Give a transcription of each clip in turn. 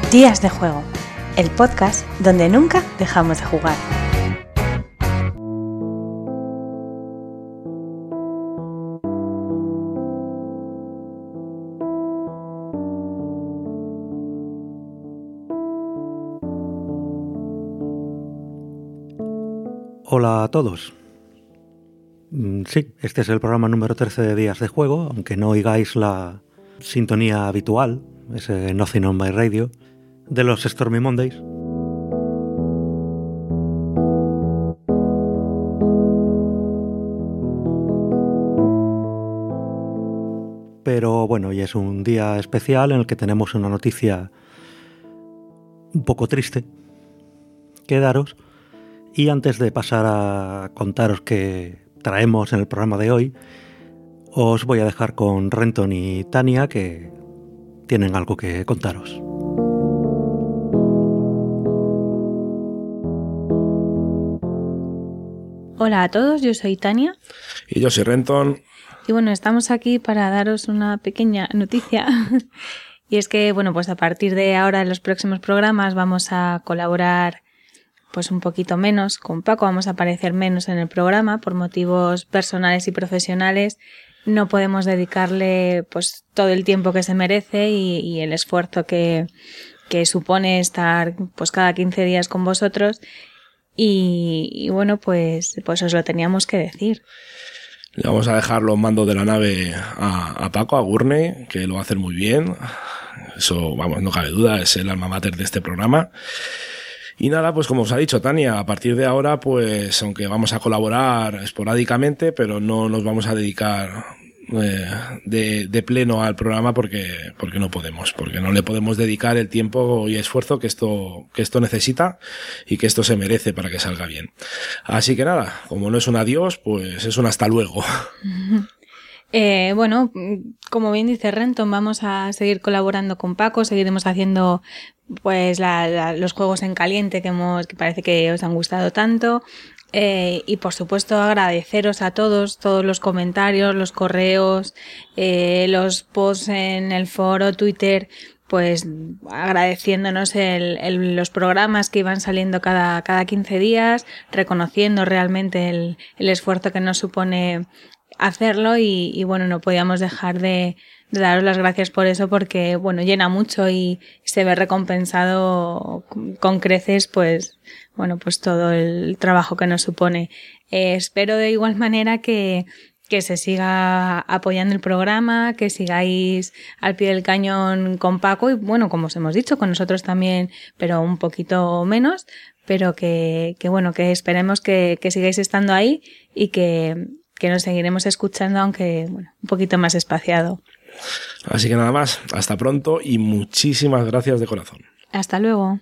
Días de Juego, el podcast donde nunca dejamos de jugar. Hola a todos. Sí, este es el programa número 13 de Días de Juego, aunque no oigáis la sintonía habitual, ese Nothing on My Radio, de los Stormy Mondays. Pero bueno, hoy es un día especial en el que tenemos una noticia un poco triste que daros. Y antes de pasar a contaros qué traemos en el programa de hoy, os voy a dejar con Renton y Tania, que tienen algo que contaros. Hola a todos, yo soy Tania. Y yo soy Renton. Y bueno, estamos aquí para daros una pequeña noticia. Y es que, bueno, pues a partir de ahora en los próximos programas vamos a colaborar pues un poquito menos con Paco, vamos a aparecer menos en el programa por motivos personales y profesionales. No podemos dedicarle pues todo el tiempo que se merece y el esfuerzo que supone estar pues cada 15 días con vosotros y bueno, pues os lo teníamos que decir. Le vamos a dejar los mandos de la nave a Paco, a Gurney, que lo va a hacer muy bien. Eso, vamos, no cabe duda, es el alma mater de este programa. Y nada, pues como os ha dicho Tania, a partir de ahora, pues aunque vamos a colaborar esporádicamente, pero no nos vamos a dedicar de pleno al programa porque no podemos, porque no le podemos dedicar el tiempo y esfuerzo que esto necesita y que esto se merece para que salga bien. Así que nada, como no es un adiós, pues es un hasta luego. Bueno, como bien dice Renton, vamos a seguir colaborando con Paco, seguiremos haciendo pues los juegos en caliente que parece que os han gustado tanto. Y por supuesto agradeceros a todos los comentarios, los correos, los posts en el foro, Twitter, pues agradeciéndonos los programas que iban saliendo cada 15 días, reconociendo realmente el esfuerzo que nos supone hacerlo y bueno, no podíamos dejar de daros las gracias por eso porque bueno, llena mucho y se ve recompensado con creces pues bueno, pues todo el trabajo que nos supone. Espero de igual manera que se siga apoyando el programa, que sigáis al pie del cañón con Paco y bueno, como os hemos dicho, con nosotros también, pero un poquito menos, pero que bueno, que esperemos que sigáis estando ahí y que nos seguiremos escuchando, aunque bueno, un poquito más espaciado. Así que nada más, hasta pronto y muchísimas gracias de corazón. Hasta luego.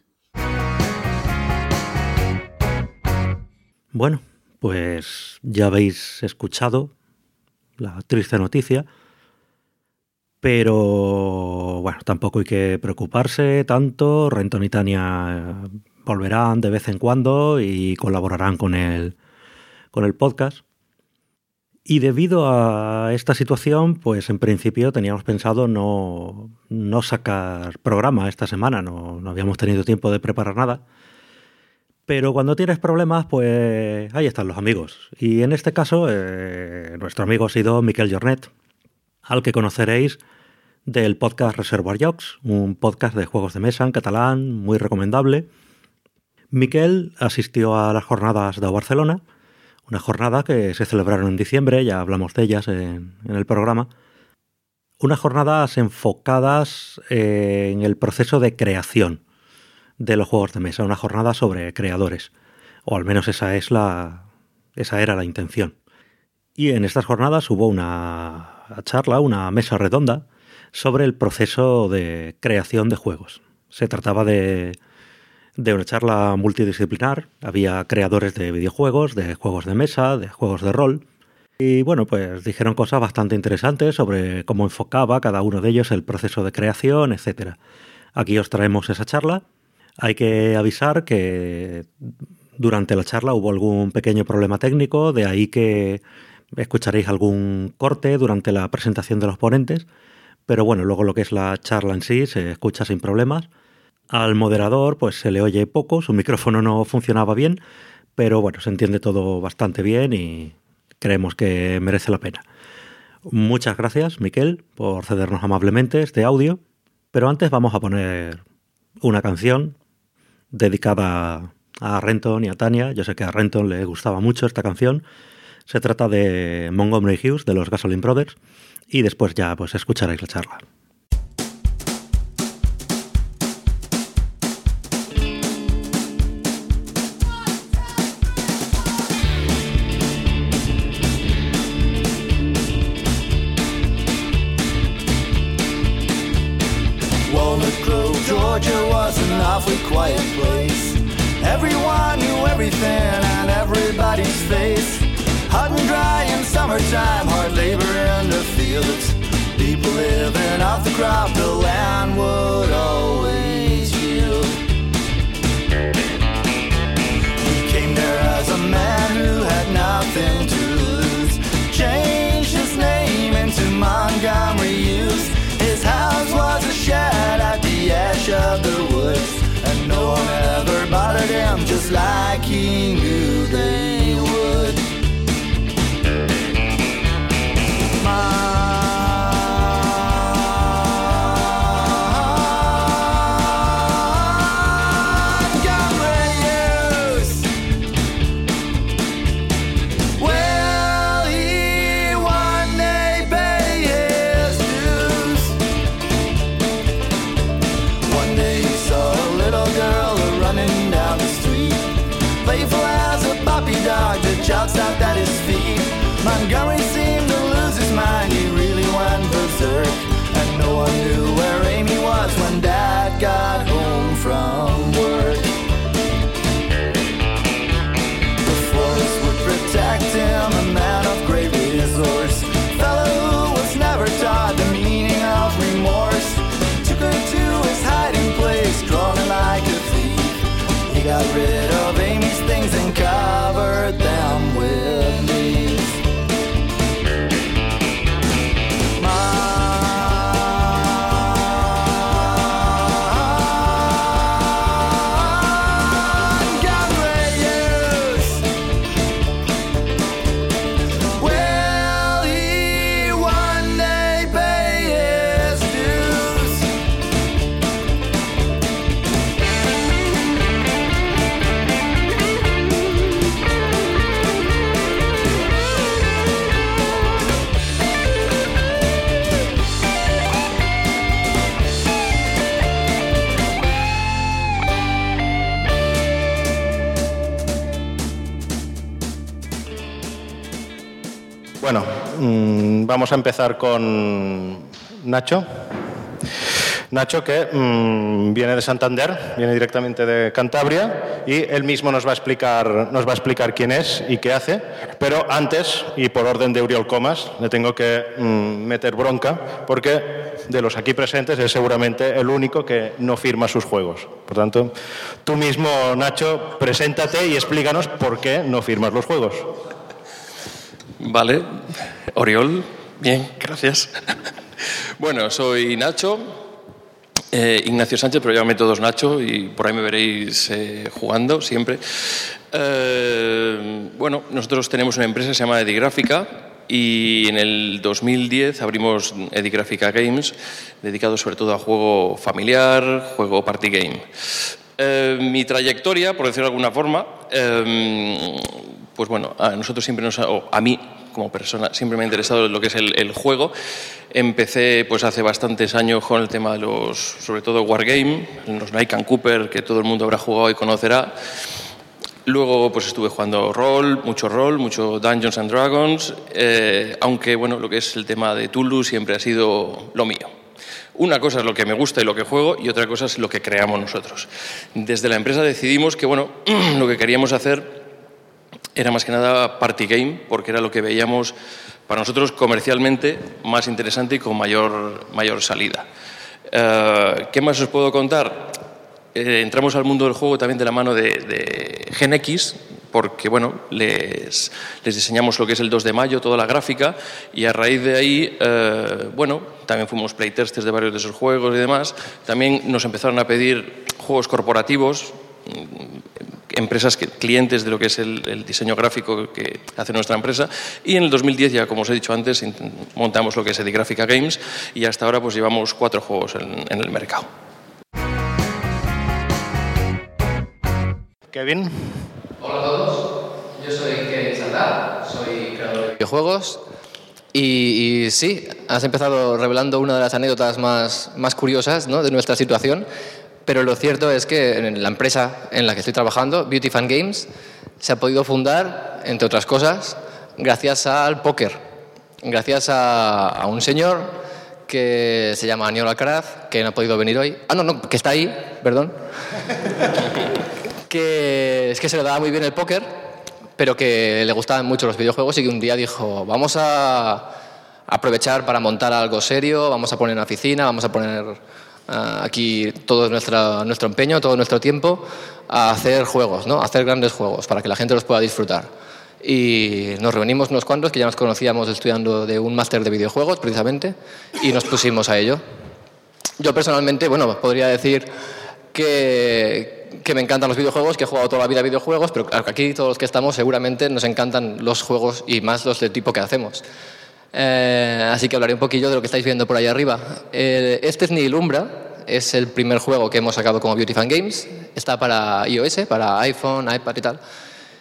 Bueno, pues ya habéis escuchado la triste noticia, pero bueno, tampoco hay que preocuparse tanto. Renton y Tania volverán de vez en cuando y colaborarán con el podcast. Y debido a esta situación, pues en principio teníamos pensado no sacar programa esta semana, no habíamos tenido tiempo de preparar nada. Pero cuando tienes problemas, pues ahí están los amigos. Y en este caso, nuestro amigo ha sido Miquel Jornet, al que conoceréis del podcast Reservoir Jocs, un podcast de juegos de mesa en catalán muy recomendable. Miquel asistió a las jornadas de Barcelona, una jornada que se celebraron en diciembre, ya hablamos de ellas en el programa. Unas jornadas enfocadas en el proceso de creación de los juegos de mesa, una jornada sobre creadores, o al menos esa era la intención. Y en estas jornadas hubo una charla, una mesa redonda sobre el proceso de creación de juegos. Se trataba de una charla multidisciplinar, había creadores de videojuegos, de juegos de mesa, de juegos de rol, y bueno, pues dijeron cosas bastante interesantes sobre cómo enfocaba cada uno de ellos el proceso de creación, etc. Aquí os traemos esa charla. Hay que avisar que durante la charla hubo algún pequeño problema técnico, de ahí que escucharéis algún corte durante la presentación de los ponentes, pero bueno, luego lo que es la charla en sí se escucha sin problemas. Al moderador pues se le oye poco, su micrófono no funcionaba bien, pero bueno, se entiende todo bastante bien y creemos que merece la pena. Muchas gracias, Miquel, por cedernos amablemente este audio, pero antes vamos a poner una canción dedicada a Renton y a Tania. Yo sé que a Renton le gustaba mucho esta canción. Se trata de Montgomery Hughes, de los Gasoline Brothers, y después ya pues escucharéis la charla. Georgia was an awfully quiet place. Everyone knew everything and everybody's face. Hot and dry in summertime, hard labor in the fields. People living off the crop, the land would always yield. He came there as a man who had nothing to lose. Changed his name into Montgomery Hughes. His house was a shed at the edge of the woods, and no one ever bothered him just like he knew they would. Montgomery Hughes. Well, he one day paid his dues. One day he saw a little girl running down the street, playful as a puppy dog that jogs out at his feet. Montgomery seemed to lose his mind, he really went berserk, and no one knew where Amy was when Dad got home from work. The forest would protect him, a man of great resource, fellow who was never taught the meaning of remorse. Took her to his hiding place, crawling like a thief. He got rid of Amy's things and covered them with leaves. Bueno, vamos a empezar con Nacho. Nacho, que viene de Santander, viene directamente de Cantabria, y él mismo nos va a explicar quién es y qué hace. Pero antes, y por orden de Oriol Comas, le tengo que meter bronca, porque de los aquí presentes es seguramente el único que no firma sus juegos. Por tanto, tú mismo, Nacho, preséntate y explícanos por qué no firmas los juegos. Vale, Oriol, bien, gracias. Bueno, soy Nacho, Ignacio Sánchez, pero llámame todos Nacho y por ahí me veréis jugando siempre. Bueno, nosotros tenemos una empresa que se llama Edigrafica y en el 2010 abrimos Edigrafica Games, dedicado sobre todo a juego familiar, juego party game. Mi trayectoria, por decirlo de alguna forma, pues bueno, a nosotros siempre a mí como persona siempre me ha interesado lo que es el juego. Empecé pues hace bastantes años con el tema de sobre todo Wargame, los Knight and Cooper, que todo el mundo habrá jugado y conocerá. Luego pues estuve jugando mucho Dungeons and Dragons, aunque bueno, lo que es el tema de Toulouse siempre ha sido lo mío. Una cosa es lo que me gusta y lo que juego, y otra cosa es lo que creamos nosotros. Desde la empresa decidimos que bueno, lo que queríamos hacer era más que nada party game, porque era lo que veíamos para nosotros comercialmente más interesante y con mayor salida. ¿Qué más os puedo contar? Entramos al mundo del juego también de la mano de GenX, porque bueno, les diseñamos lo que es el 2 de mayo, toda la gráfica, y a raíz de ahí, bueno, también fuimos playtesters de varios de esos juegos y demás. También nos empezaron a pedir juegos corporativos, empresas, clientes de lo que es el diseño gráfico que hace nuestra empresa, y en el 2010 ya, como os he dicho antes, montamos lo que es Edigrafica Games, y hasta ahora pues llevamos 4 juegos en el mercado. Kevin. Hola a todos, yo soy Kevin Saldá, soy creador de videojuegos y sí, has empezado revelando una de las anécdotas más curiosas, ¿no?, de nuestra situación, pero lo cierto es que en la empresa en la que estoy trabajando, Beauty Fan Games, se ha podido fundar, entre otras cosas, gracias al póker, gracias a un señor que se llama Aníbal Alcaraz, que no ha podido venir hoy. Que está ahí, perdón. Que es que se le daba muy bien el póker, pero que le gustaban mucho los videojuegos y que un día dijo, vamos a aprovechar para montar algo serio, vamos a poner una oficina, vamos a poner aquí todo nuestro empeño, todo nuestro tiempo a hacer juegos, ¿no?, a hacer grandes juegos para que la gente los pueda disfrutar. Y nos reunimos unos cuantos que ya nos conocíamos estudiando de un máster de videojuegos precisamente y nos pusimos a ello. Yo personalmente, bueno, podría decir que me encantan los videojuegos, que he jugado toda la vida a videojuegos, pero aquí todos los que estamos seguramente nos encantan los juegos y más los del tipo que hacemos. Así que hablaré un poquillo de lo que estáis viendo por ahí arriba. Este es Nihil Umbra, es el primer juego que hemos sacado como Beauty Fan Games. Está para iOS, para iPhone, iPad y tal.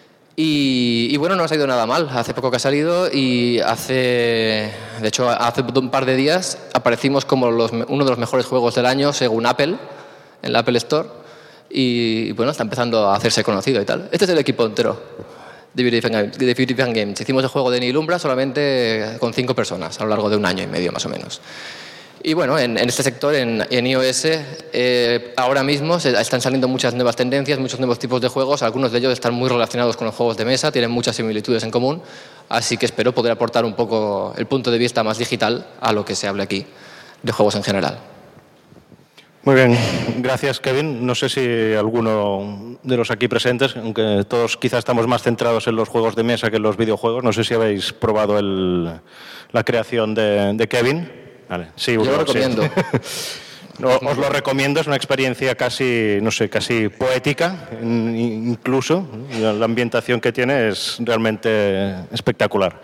Y bueno, no ha salido nada mal. Hace poco que ha salido y hace un par de días aparecimos como uno de los mejores juegos del año según Apple, en la Apple Store. Y bueno, está empezando a hacerse conocido y tal. Este es el equipo entero de Beauty Fan Games. Hicimos el juego de Nihil Umbra solamente con 5 personas a lo largo de 1 año y medio más o menos. Y bueno, en este sector, en iOS, ahora mismo están saliendo muchas nuevas tendencias, muchos nuevos tipos de juegos. Algunos de ellos están muy relacionados con los juegos de mesa, tienen muchas similitudes en común. Así que espero poder aportar un poco el punto de vista más digital a lo que se hable aquí de juegos en general. Muy bien, gracias Kevin. No sé si alguno de los aquí presentes, aunque todos quizás estamos más centrados en los juegos de mesa que en los videojuegos, no sé si habéis probado la creación de Kevin. Vale. Sí, yo lo recomiendo. Sí. Os lo recomiendo, es una experiencia casi poética, incluso. La ambientación que tiene es realmente espectacular.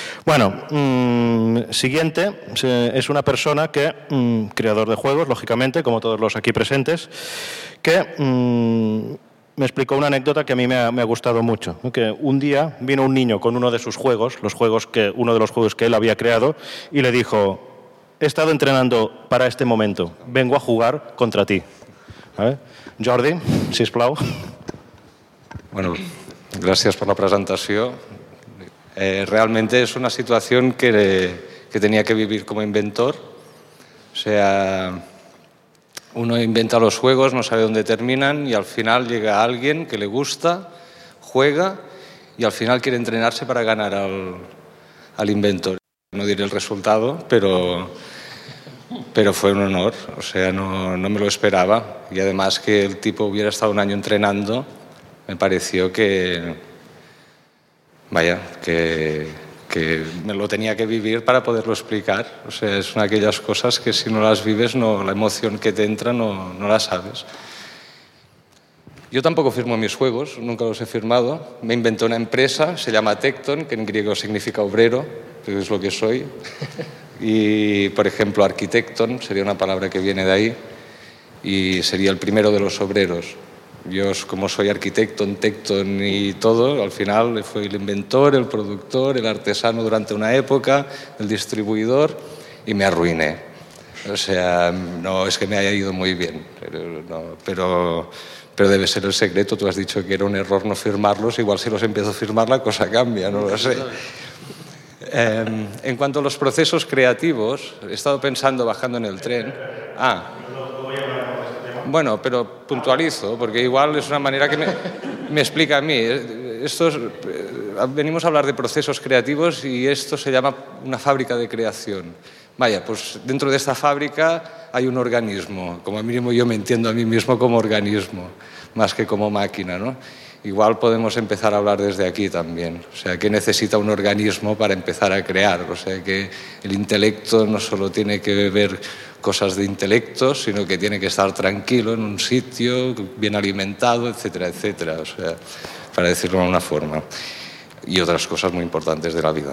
Bueno, siguiente es una persona que, creador de juegos, lógicamente, como todos los aquí presentes, que me explicó una anécdota que a mí me ha gustado mucho. Que un día vino un niño con uno de sus juegos, uno de los juegos que él había creado, y le dijo: he estado entrenando para este momento, vengo a jugar contra ti. Jordi, sisplau. Bueno, gràcies per la presentació. Realmente es una situación que tenía que vivir como inventor. O sea, uno inventa los juegos, no sabe dónde terminan y al final llega alguien que le gusta, juega y al final quiere entrenarse para ganar al inventor. No diré el resultado, pero fue un honor. O sea, no me lo esperaba. Y además que el tipo hubiera estado 1 año entrenando, me pareció que me lo tenía que vivir para poderlo explicar. O sea, es una de aquellas cosas que si no las vives, la emoción que te entra no la sabes. Yo tampoco firmo mis juegos, nunca los he firmado. Me inventé una empresa, se llama Tecton, que en griego significa obrero, que es lo que soy. Y, por ejemplo, arquitecton sería una palabra que viene de ahí y sería el primero de los obreros. Yo, como soy arquitecto, tecton y todo, al final fui el inventor, el productor, el artesano durante una época, el distribuidor, y me arruiné. O sea, no es que me haya ido muy bien, pero debe ser el secreto. Tú has dicho que era un error no firmarlos, igual si los empiezo a firmar la cosa cambia, no lo sé. En cuanto a los procesos creativos, he estado pensando bajando en el tren. Bueno, pero puntualizo, porque igual es una manera que me explica a mí. Venimos a hablar de procesos creativos y esto se llama una fábrica de creación. Vaya, pues dentro de esta fábrica hay un organismo. Como mínimo yo me entiendo a mí mismo como organismo, más que como máquina, ¿no? Igual podemos empezar a hablar desde aquí también. O sea, ¿qué necesita un organismo para empezar a crear? O sea, que el intelecto no solo tiene que ver cosas de intelecto, sino que tiene que estar tranquilo en un sitio, bien alimentado, etcétera, etcétera. O sea, para decirlo de una forma. Y otras cosas muy importantes de la vida.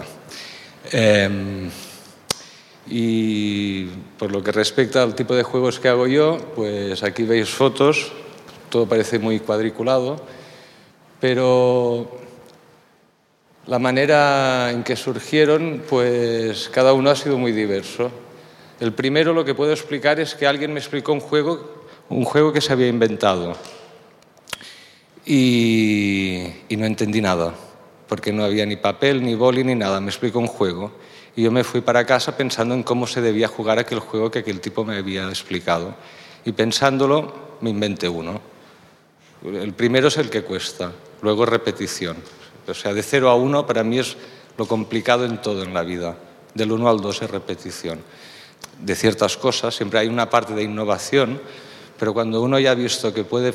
Y por lo que respecta al tipo de juegos que hago yo, pues aquí veis fotos, todo parece muy cuadriculado, pero la manera en que surgieron, pues cada uno ha sido muy diverso. El primero, lo que puedo explicar es que alguien me explicó un juego que se había inventado y no entendí nada, porque no había ni papel, ni boli, ni nada. Me explicó un juego y yo me fui para casa pensando en cómo se debía jugar aquel juego que aquel tipo me había explicado. Y pensándolo, me inventé uno. El primero es el que cuesta, luego repetición. O sea, de 0 a 1 para mí es lo complicado en todo en la vida. Del 1 al 2 es repetición. De ciertas cosas, siempre hay una parte de innovación, pero cuando uno ya ha visto que puede,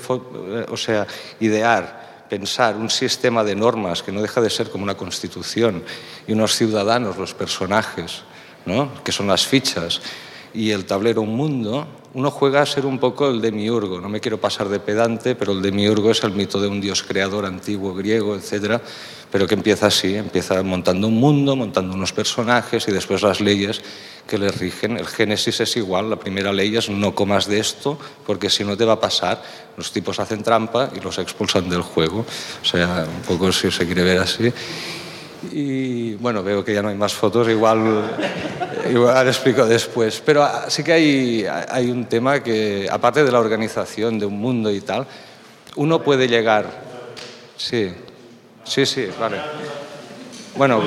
idear, pensar un sistema de normas que no deja de ser como una constitución y unos ciudadanos, los personajes, ¿no?, que son las fichas, y el tablero un mundo, uno juega a ser un poco el demiurgo. No me quiero pasar de pedante, pero el demiurgo es el mito de un dios creador antiguo, griego, etcétera, pero que empieza así, empieza montando un mundo, montando unos personajes y después las leyes que les rigen. El Génesis es igual, la primera ley es no comas de esto, porque si no te va a pasar. Los tipos hacen trampa y los expulsan del juego. O sea, un poco si se quiere ver así. Y bueno, veo que ya no hay más fotos, igual explico después. Pero sí que hay un tema que, aparte de la organización de un mundo y tal, uno puede llegar... Sí, vale. Bueno,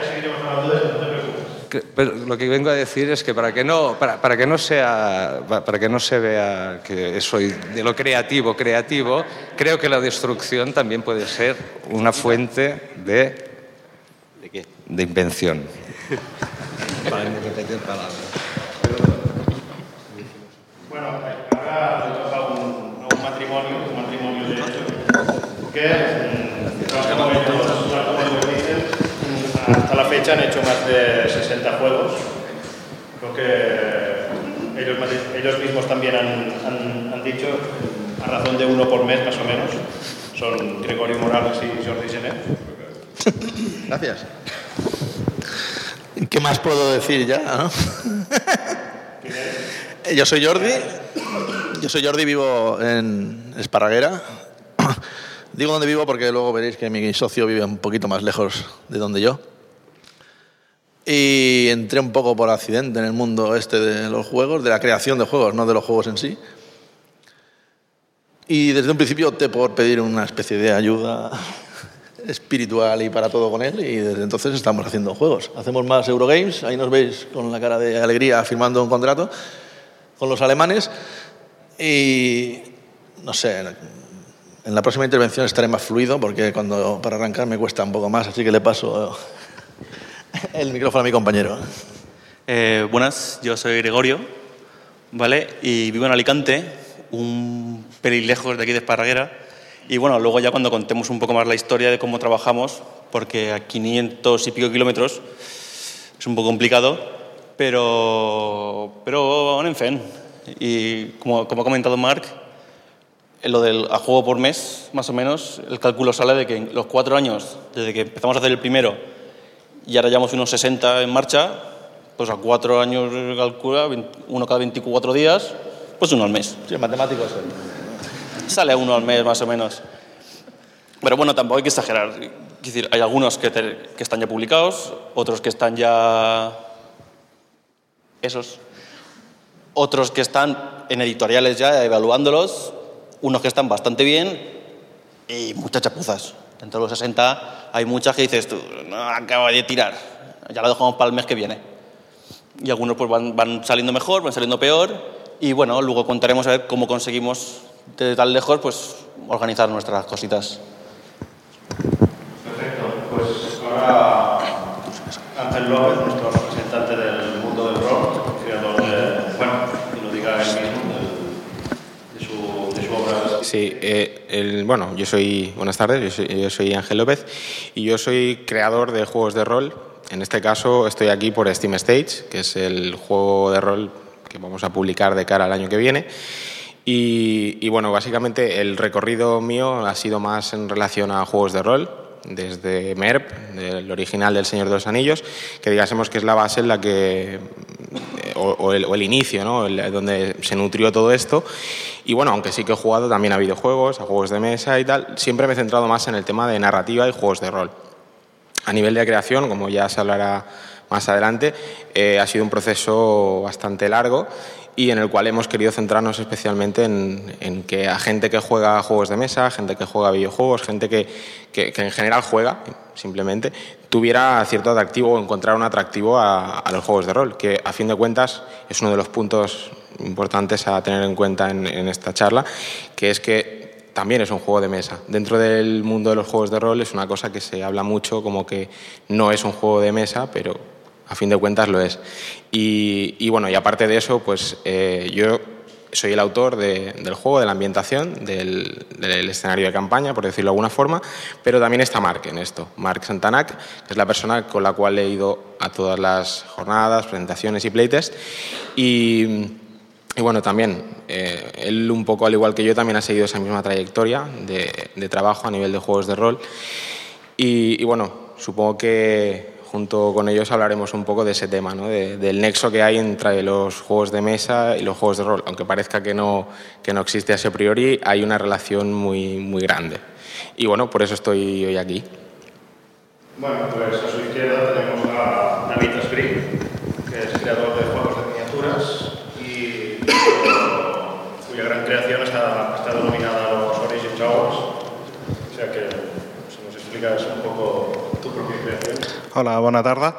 pero lo que vengo a decir es que para que no se vea que soy de lo creativo, creo que la destrucción también puede ser una fuente de invención. Para no repetir palabras. Bueno, ahora le toca un matrimonio de hecho, que hasta la fecha han hecho más de 60 juegos. Creo que ellos mismos también han dicho, a razón de uno por mes más o menos, son Gregorio Morales y Jordi Genet. Gracias. ¿Qué más puedo decir ya, no? Yo soy Jordi, vivo en Esparraguera. Digo dónde vivo porque luego veréis que mi socio vive un poquito más lejos de donde yo. Y entré un poco por accidente en el mundo este de los juegos, de la creación de juegos, no de los juegos en sí. Y desde un principio opté por pedir una especie de ayuda espiritual y para todo con él, y desde entonces estamos haciendo juegos. Hacemos más Eurogames, ahí nos veis con la cara de alegría firmando un contrato con los alemanes, y no sé, en la próxima intervención estaré más fluido porque para arrancar me cuesta un poco más, así que le paso el micrófono a mi compañero. Buenas, yo soy Gregorio, ¿vale? Y vivo en Alicante, un pelín lejos de aquí de Esparraguera. Y bueno, luego ya cuando contemos un poco más la historia de cómo trabajamos, porque a 500 y pico kilómetros es un poco complicado, pero en fin. Y como ha comentado Marc, lo del a juego por mes, más o menos, el cálculo sale de que en los 4 años, desde que empezamos a hacer el primero, y ahora llevamos unos 60 en marcha, pues a 4 años calcula, uno cada 24 días, pues uno al mes. Sí, matemáticos. Sale uno al mes, más o menos. Pero bueno, tampoco hay que exagerar. Es decir, hay algunos que están ya publicados, otros que están ya... Otros que están en editoriales ya evaluándolos, unos que están bastante bien y muchas chapuzas. Dentro de los 60 hay muchas que dices tú, no, acabo de tirar, ya lo dejamos para el mes que viene. Y algunos pues van saliendo mejor, van saliendo peor, y bueno, luego contaremos a ver cómo conseguimos de tan lejos pues organizar nuestras cositas. Perfecto, pues ahora Ángel López, nuestro representante del mundo del rol, creador que lo diga él mismo, de su obra. Sí, Bueno, buenas tardes, yo soy Ángel López y yo soy creador de juegos de rol. En este caso estoy aquí por Steam Stage, que es el juego de rol que vamos a publicar de cara al año que viene. Y bueno, básicamente el recorrido mío ha sido más en relación a juegos de rol, desde MERP, del original del Señor de los Anillos, que digásemos que es la base en la que o el inicio, ¿no? Donde se nutrió todo esto. Y bueno, aunque sí que he jugado también a videojuegos, a juegos de mesa y tal, siempre me he centrado más en el tema de narrativa y juegos de rol. A nivel de creación, como ya se hablará más adelante, ha sido un proceso bastante largo y en el cual hemos querido centrarnos especialmente en que a gente que juega juegos de mesa, gente que juega videojuegos, gente que en general juega, simplemente, tuviera cierto atractivo o encontrar un atractivo a los juegos de rol, que a fin de cuentas es uno de los puntos importantes a tener en cuenta en esta charla, que es que también es un juego de mesa. Dentro del mundo de los juegos de rol es una cosa que se habla mucho como que no es un juego de mesa, pero a fin de cuentas lo es. Y bueno, y aparte de eso, pues yo soy el autor del juego, de la ambientación, del escenario de campaña, por decirlo de alguna forma, pero también está Marc en esto. Marc Santanac, que es la persona con la cual he ido a todas las jornadas, presentaciones y playtests. Y bueno, también él, un poco al igual que yo, también ha seguido esa misma trayectoria de trabajo a nivel de juegos de rol. Y bueno, supongo que junto con ellos hablaremos un poco de ese tema, ¿no? Del nexo que hay entre los juegos de mesa y los juegos de rol. Aunque parezca que no existe a priori, hay una relación muy, muy grande. Y bueno, por eso estoy hoy aquí. Bueno, pues a su izquierda tenemos a David Esbrí, que es creador de juegos de miniaturas y cuya gran creación está denominada a los Origins Awards. O sea que si nos explicas un poco tu propia creación. Hola, bona tarda.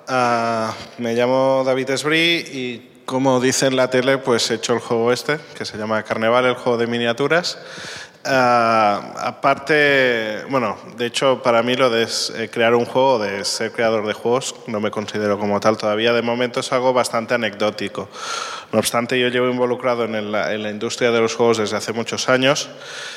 Me llamo David Esbrí y, como dice en la tele, pues he hecho el juego este, que se llama Carneval, el juego de miniaturas. Aparte, bueno, de hecho, para mí lo de crear un juego, de ser creador de juegos, no me considero como tal todavía. De momento es algo bastante anecdótico. No obstante, yo llevo involucrado en la industria de los juegos desde hace muchos años.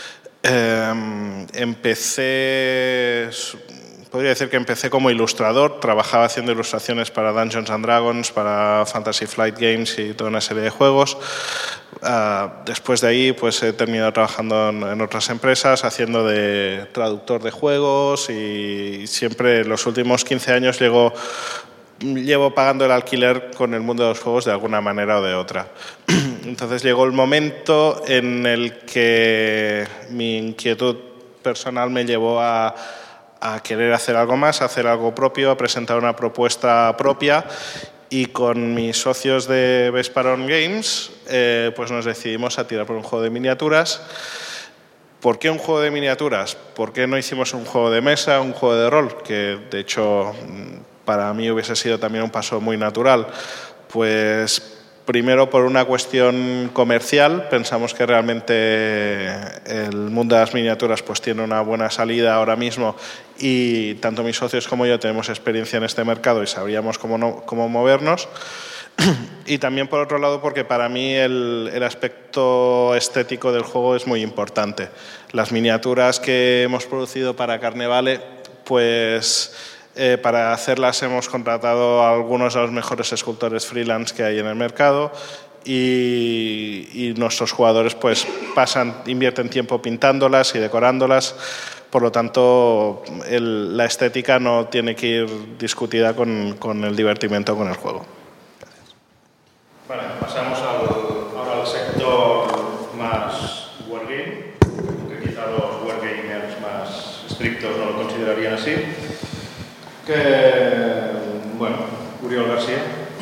Podría decir que empecé como ilustrador, trabajaba haciendo ilustraciones para Dungeons & Dragons, para Fantasy Flight Games y toda una serie de juegos. Después de ahí pues he terminado trabajando en otras empresas, haciendo de traductor de juegos y siempre los últimos 15 años llevo pagando el alquiler con el mundo de los juegos de alguna manera o de otra. Entonces llegó el momento en el que mi inquietud personal me llevó a querer hacer algo más, a hacer algo propio, a presentar una propuesta propia, y con mis socios de Vesparon Games pues nos decidimos a tirar por un juego de miniaturas. ¿Por qué un juego de miniaturas? ¿Por qué no hicimos un juego de mesa, un juego de rol? Que de hecho para mí hubiese sido también un paso muy natural. Pues primero, por una cuestión comercial, pensamos que realmente el mundo de las miniaturas pues tiene una buena salida ahora mismo y tanto mis socios como yo tenemos experiencia en este mercado y sabríamos cómo movernos. Y también, por otro lado, porque para mí el aspecto estético del juego es muy importante. Las miniaturas que hemos producido para Carnevale, pues para hacerlas hemos contratado a algunos de los mejores escultores freelance que hay en el mercado y nuestros jugadores pues invierten tiempo pintándolas y decorándolas. Por lo tanto, la estética no tiene que ir discutida con el divertimento con el juego. Vale, pasamos ahora al sector más wargame, que quizá los wargamers más estrictos no lo considerarían así. Oriol García.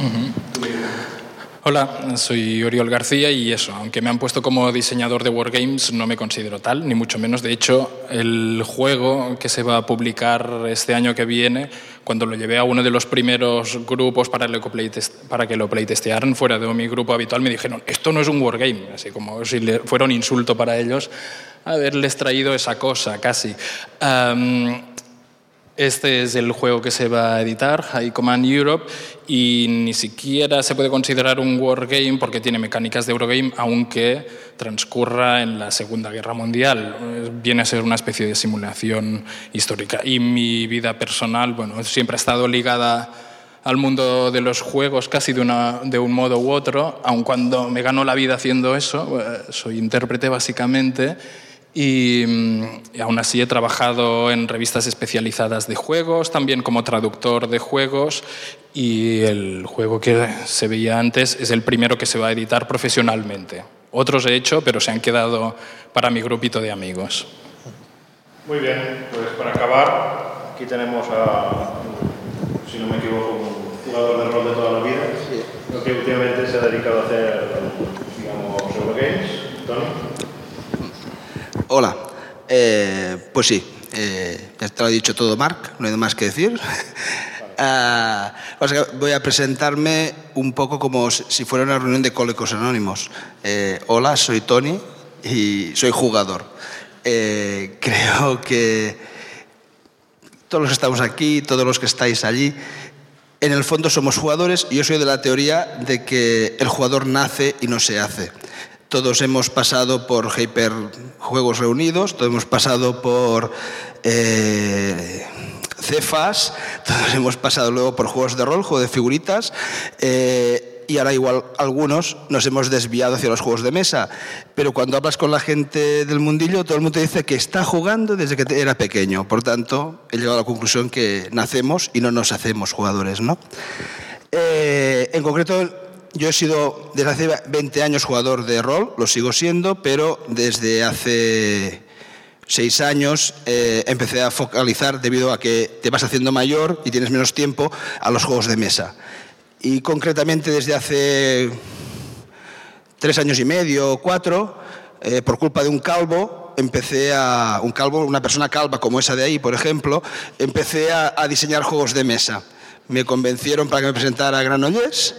Hola, soy Oriol García y aunque me han puesto como diseñador de Wargames, no me considero tal, ni mucho menos. De hecho, el juego que se va a publicar este año que viene, cuando lo llevé a uno de los primeros grupos para que lo playtestearan fuera de mi grupo habitual, me dijeron, esto no es un Wargame, así como si fuera un insulto para ellos haberles traído esa cosa, casi. Este es el juego que se va a editar, High Command Europe, y ni siquiera se puede considerar un wargame porque tiene mecánicas de Eurogame, aunque transcurra en la Segunda Guerra Mundial. Viene a ser una especie de simulación histórica. Y mi vida personal, bueno, siempre ha estado ligada al mundo de los juegos casi de un modo u otro, aun cuando me gano la vida haciendo eso. Soy intérprete básicamente. Y aún así he trabajado en revistas especializadas de juegos, también como traductor de juegos, y el juego que se veía antes es el primero que se va a editar profesionalmente. Otros he hecho, pero se han quedado para mi grupito de amigos. Muy bien, pues para acabar, aquí tenemos a, si no me equivoco, un jugador de rol de toda la vida, lo que últimamente se ha dedicado a hacer, digamos, Eurogames. Tony. Hola, pues sí, ya te lo ha dicho todo Marc, no hay más que decir. Voy a presentarme un poco como si fuera una reunión de Alcohólicos Anónimos. Hola, soy Tony y soy jugador. Creo que todos los que estamos aquí, todos los que estáis allí, en el fondo somos jugadores, y yo soy de la teoría de que el jugador nace y no se hace. Todos hemos pasado por Hyper Juegos Reunidos, todos hemos pasado por Cefas, todos hemos pasado luego por juegos de rol, juegos de figuritas, y ahora igual algunos nos hemos desviado hacia los juegos de mesa. Pero cuando hablas con la gente del mundillo, todo el mundo dice que está jugando desde que era pequeño. Por tanto, he llegado a la conclusión que nacemos y no nos hacemos jugadores, ¿no? En concreto, yo he sido desde hace 20 años jugador de rol, lo sigo siendo, pero desde hace 6 años empecé a focalizar, debido a que te vas haciendo mayor y tienes menos tiempo, a los juegos de mesa. Y concretamente desde hace 3 años y medio o 4, por culpa de un calvo, una persona calva como esa de ahí, por ejemplo, empecé a diseñar juegos de mesa. Me convencieron para que me presentara a Granollers,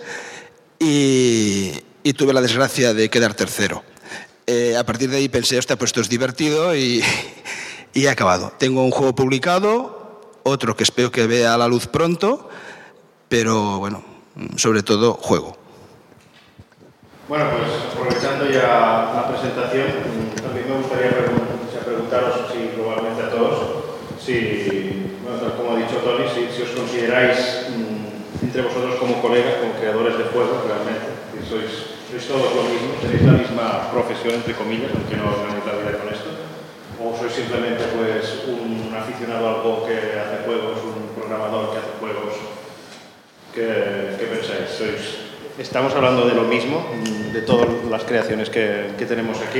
y tuve la desgracia de quedar tercero. A partir de ahí pensé, hostia, pues esto es divertido, y he acabado. Tengo un juego publicado, otro que espero que vea la luz pronto, pero bueno, sobre todo juego. Bueno, pues aprovechando ya la presentación, también me gustaría preguntaros, si globalmente a todos, bueno, tal como ha dicho Tony, si os consideráis entre vosotros como colegas, como creadores de juegos realmente, sois todos lo mismo, tenéis la misma profesión, entre comillas, aunque no os ganéis la vida con esto, o sois simplemente pues un aficionado al juego que hace juegos, un programador que hace juegos. ¿Qué pensáis? ¿Estamos hablando de lo mismo, de todas las creaciones que tenemos aquí?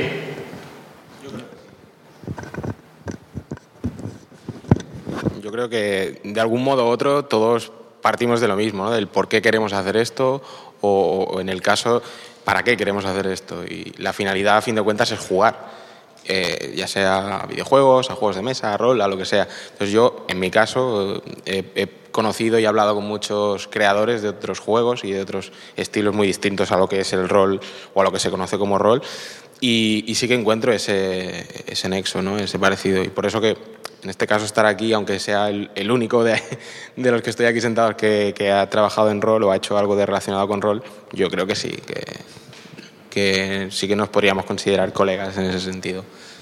Yo creo que de algún modo u otro todos partimos de lo mismo, ¿no? Del por qué queremos hacer esto, o en el caso, para qué queremos hacer esto. Y la finalidad, a fin de cuentas, es jugar. Ya sea a videojuegos, a juegos de mesa, a rol, a lo que sea. Entonces yo, en mi caso, he conocido y hablado con muchos creadores de otros juegos y de otros estilos muy distintos a lo que es el rol o a lo que se conoce como rol, y sí que encuentro ese nexo, ¿no? Ese parecido. Y por eso que, en este caso, estar aquí, aunque sea el único de los que estoy aquí sentados que ha trabajado en rol o ha hecho algo relacionado con rol, yo creo que sí, que sí que nos podríamos considerar colegas en ese sentido.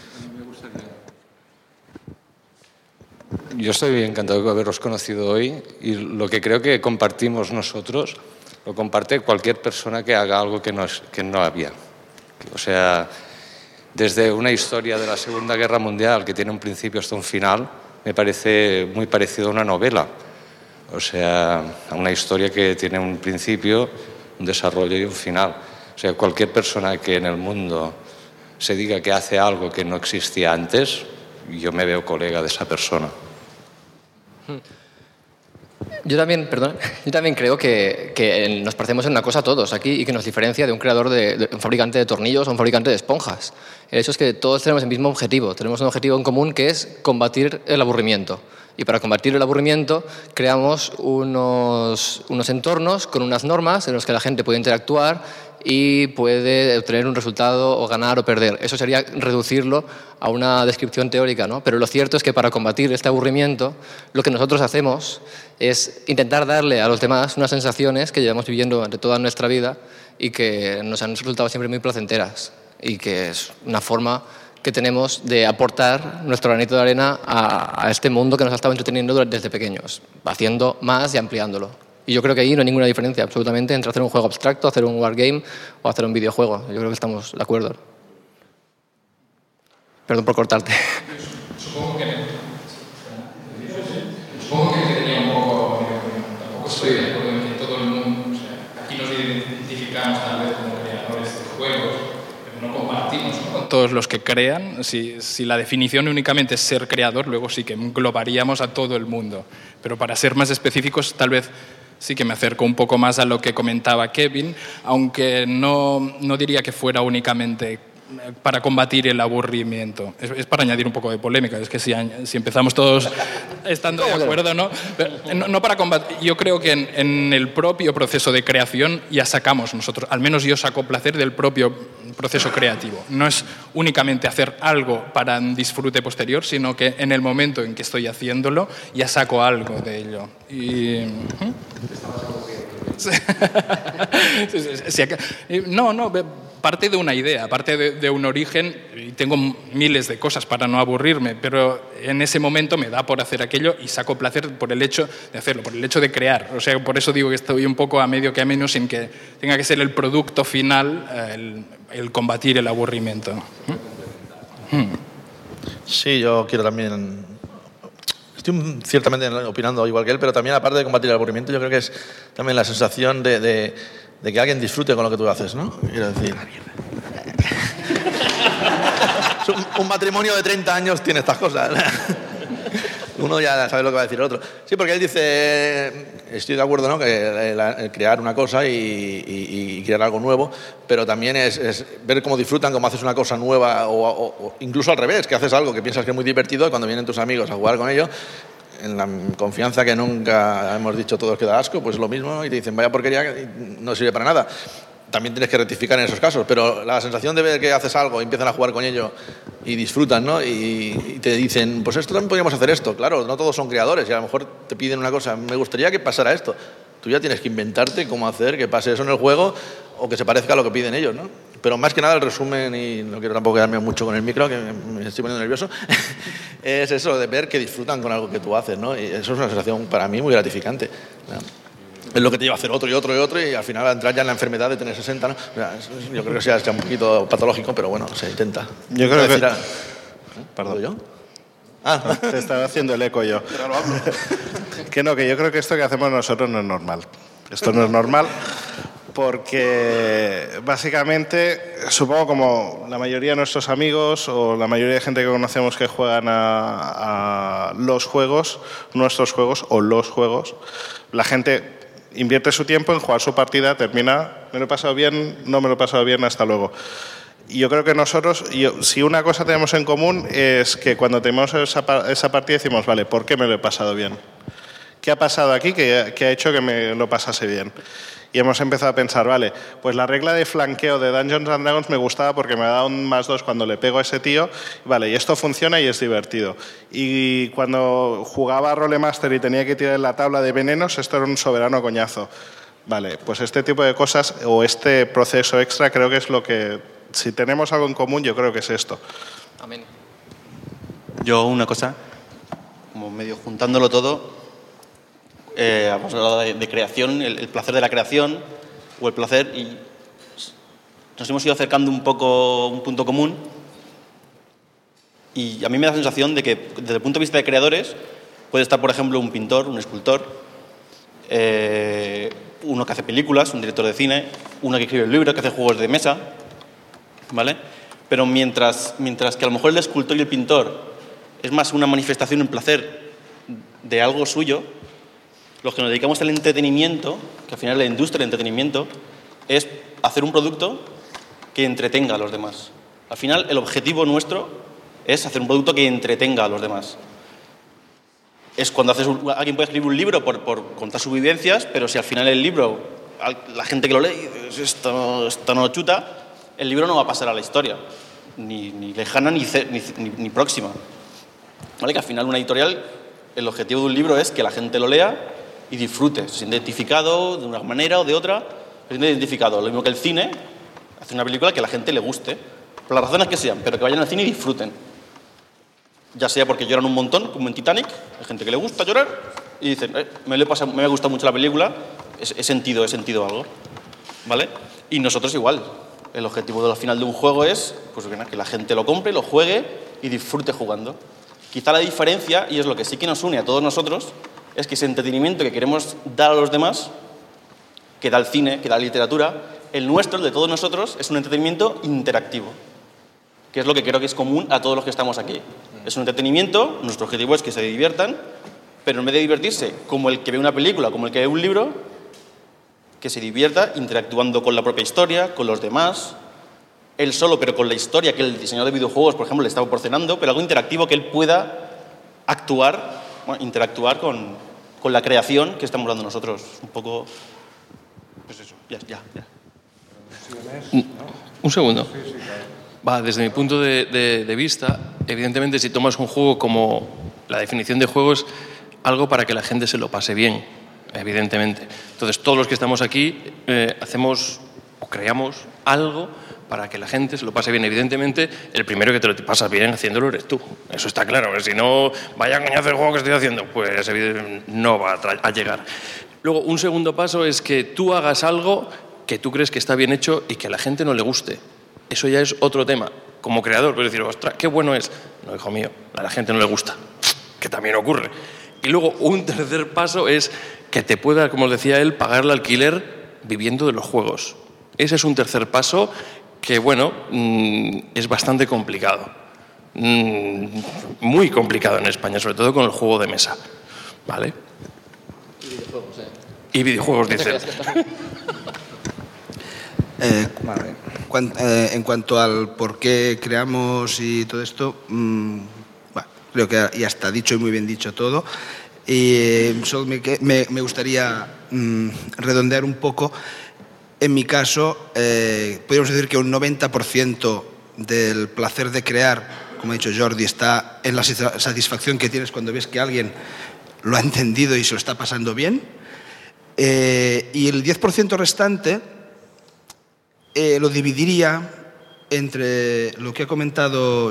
Yo estoy encantado de haberos conocido hoy, y lo que creo que compartimos nosotros lo comparte cualquier persona que haga algo que no había. O sea, desde una historia de la Segunda Guerra Mundial que tiene un principio hasta un final, me parece muy parecido a una novela. O sea, a una historia que tiene un principio, un desarrollo y un final. O sea, cualquier persona que en el mundo se diga que hace algo que no existía antes, yo me veo colega de esa persona. Yo también creo que nos parecemos en una cosa todos aquí, y que nos diferencia de un creador, de un fabricante de tornillos o un fabricante de esponjas. El hecho es que todos tenemos el mismo objetivo, tenemos un objetivo en común, que es combatir el aburrimiento. Y para combatir el aburrimiento creamos unos entornos con unas normas en los que la gente puede interactuar y puede obtener un resultado o ganar o perder. Eso sería reducirlo a una descripción teórica, ¿no? Pero lo cierto es que para combatir este aburrimiento, lo que nosotros hacemos es intentar darle a los demás unas sensaciones que llevamos viviendo durante toda nuestra vida y que nos han resultado siempre muy placenteras, y que es una forma que tenemos de aportar nuestro granito de arena a este mundo que nos ha estado entreteniendo desde pequeños, haciendo más y ampliándolo. Y yo creo que ahí no hay ninguna diferencia absolutamente entre hacer un juego abstracto, hacer un wargame o hacer un videojuego. Yo creo que estamos de acuerdo. Perdón por cortarte. Supongo que tenía un poco... Tampoco estoy de acuerdo en que todo el mundo... O sea, aquí nos identificamos tal vez como creadores de juegos, pero no compartimos, ¿no?, con todos los que crean. Si la definición únicamente es ser creador, luego sí que englobaríamos a todo el mundo. Pero para ser más específicos, tal vez sí que me acerco un poco más a lo que comentaba Kevin, aunque no diría que fuera únicamente para combatir el aburrimiento. Es para añadir un poco de polémica, es que si empezamos todos estando de acuerdo, ¿no? Pero no para combatir. Yo creo que en el propio proceso de creación ya sacamos nosotros, al menos yo saco placer del propio proceso creativo. No es únicamente hacer algo para disfrute posterior, sino que en el momento en que estoy haciéndolo ya saco algo de ello. Y... No, parte de una idea, parte de un origen, y tengo miles de cosas para no aburrirme, pero en ese momento me da por hacer aquello y saco placer por el hecho de hacerlo, por el hecho de crear. O sea, por eso digo que estoy un poco a medio camino sin que tenga que ser el producto final el combatir el aburrimiento. Sí, yo quiero también... Estoy ciertamente opinando igual que él, pero también aparte de combatir el aburrimiento, yo creo que es también la sensación de que alguien disfrute con lo que tú haces, ¿no? Quiero decir... un matrimonio de 30 años tiene estas cosas. Uno ya sabe lo que va a decir el otro. Sí, porque él dice, estoy de acuerdo, ¿no?, que el crear una cosa y crear algo nuevo, pero también es ver cómo disfrutan, cómo haces una cosa nueva, o incluso al revés, que haces algo que piensas que es muy divertido y cuando vienen tus amigos a jugar con ello, en la confianza que nunca hemos dicho todos que da asco, pues lo mismo, y te dicen, vaya porquería, no sirve para nada. También tienes que rectificar en esos casos, pero la sensación de ver que haces algo y empiezan a jugar con ello y disfrutan, ¿no? Y te dicen, pues esto también podríamos hacer esto. Claro, no todos son creadores y a lo mejor te piden una cosa, me gustaría que pasara esto. Tú ya tienes que inventarte cómo hacer que pase eso en el juego o que se parezca a lo que piden ellos, ¿no? Pero más que nada el resumen, y no quiero tampoco quedarme mucho con el micro, que me estoy poniendo nervioso, es eso de ver que disfrutan con algo que tú haces, ¿no? Y eso es una sensación para mí muy gratificante, ¿no? Es lo que te lleva a hacer otro y otro y otro, y al final entrar ya en la enfermedad de tener 60, ¿no? Yo creo que sea un poquito patológico, pero bueno, se intenta. Yo creo que... ¿Perdón yo? Te estaba haciendo el eco yo. Que yo creo que esto que hacemos nosotros no es normal. Esto no es normal porque básicamente, supongo como la mayoría de nuestros amigos o la mayoría de gente que conocemos que juegan a los juegos, nuestros juegos o los juegos, la gente invierte su tiempo en jugar su partida, termina, me lo he pasado bien, no me lo he pasado bien, hasta luego. Y yo creo que nosotros, si una cosa tenemos en común es que cuando tenemos esa partida decimos, vale, ¿por qué me lo he pasado bien? ¿Qué ha pasado aquí que ha hecho que me lo pasase bien? Y hemos empezado a pensar, vale, pues la regla de flanqueo de Dungeons & Dragons me gustaba porque me da un +2 cuando le pego a ese tío, vale, y esto funciona y es divertido. Y cuando jugaba a Rolemaster y tenía que tirar la tabla de venenos, esto era un soberano coñazo. Vale, pues este tipo de cosas o este proceso extra creo que es lo que, si tenemos algo en común, yo creo que es esto. Amén. Yo una cosa, como medio juntándolo todo, hemos hablado de creación, el placer de la creación o el placer, y nos hemos ido acercando un poco a un punto común, y a mí me da la sensación de que desde el punto de vista de creadores puede estar, por ejemplo, un pintor, un escultor, uno que hace películas, un director de cine, uno que escribe libros, que hace juegos de mesa, ¿vale? Pero mientras que a lo mejor el escultor y el pintor es más una manifestación en placer de algo suyo, los que nos dedicamos al entretenimiento, que al final la industria del entretenimiento, es hacer un producto que entretenga a los demás. Al final, el objetivo nuestro es hacer un producto que entretenga a los demás. es cuando alguien puede escribir un libro por contar sus vivencias, pero si al final el libro, la gente que lo lee, esto no chuta, el libro no va a pasar a la historia, ni lejana ni próxima. ¿Vale? Que al final una editorial, el objetivo de un libro es que la gente lo lea y disfrute, se siente identificado de una manera o de otra, se siente identificado. Lo mismo que el cine, hacer una película que a la gente le guste, por las razones que sean, pero que vayan al cine y disfruten. Ya sea porque lloran un montón, como en Titanic, hay gente que le gusta llorar y dicen, me ha gustado mucho la película, he sentido algo, ¿vale? Y nosotros igual, el objetivo del final de un juego es pues, que la gente lo compre, lo juegue y disfrute jugando. Quizá la diferencia, y es lo que sí que nos une a todos nosotros, es que ese entretenimiento que queremos dar a los demás, que da el cine, que da la literatura, el nuestro, el de todos nosotros, es un entretenimiento interactivo, que es lo que creo que es común a todos los que estamos aquí. Es un entretenimiento, nuestro objetivo es que se diviertan, pero en vez de divertirse como el que ve una película, como el que ve un libro, que se divierta interactuando con la propia historia, con los demás, él solo, pero con la historia que el diseñador de videojuegos, por ejemplo, le está proporcionando, pero algo interactivo que él pueda interactuar con la creación que estamos dando nosotros. Un poco... Pues eso, ya. Un segundo. Desde mi punto de vista, evidentemente si tomas un juego como la definición de juego es algo para que la gente se lo pase bien, evidentemente. Entonces todos los que estamos aquí hacemos o creamos algo para que la gente se lo pase bien. Evidentemente, el primero que te lo pasas bien haciéndolo eres tú. Eso está claro, que si no, vaya coñazo el juego que estoy haciendo, pues no va a llegar. Luego, un segundo paso es que tú hagas algo que tú crees que está bien hecho y que a la gente no le guste. Eso ya es otro tema. Como creador, puedes decir, ostras, qué bueno es. No, hijo mío, a la gente no le gusta. Que también ocurre. Y luego, un tercer paso es que te pueda, como os decía él, pagar el alquiler viviendo de los juegos. Ese es un tercer paso que, bueno, es bastante complicado. Muy complicado en España, sobre todo con el juego de mesa. ¿Vale? Y videojuegos, Y videojuegos, dice. En cuanto al por qué creamos y todo esto, creo que ya está dicho y muy bien dicho todo. Y solo me gustaría redondear un poco. En mi caso, podríamos decir que un 90% del placer de crear, como ha dicho Jordi, está en la satisfacción que tienes cuando ves que alguien lo ha entendido y se lo está pasando bien. Y el 10% restante lo dividiría entre lo que ha comentado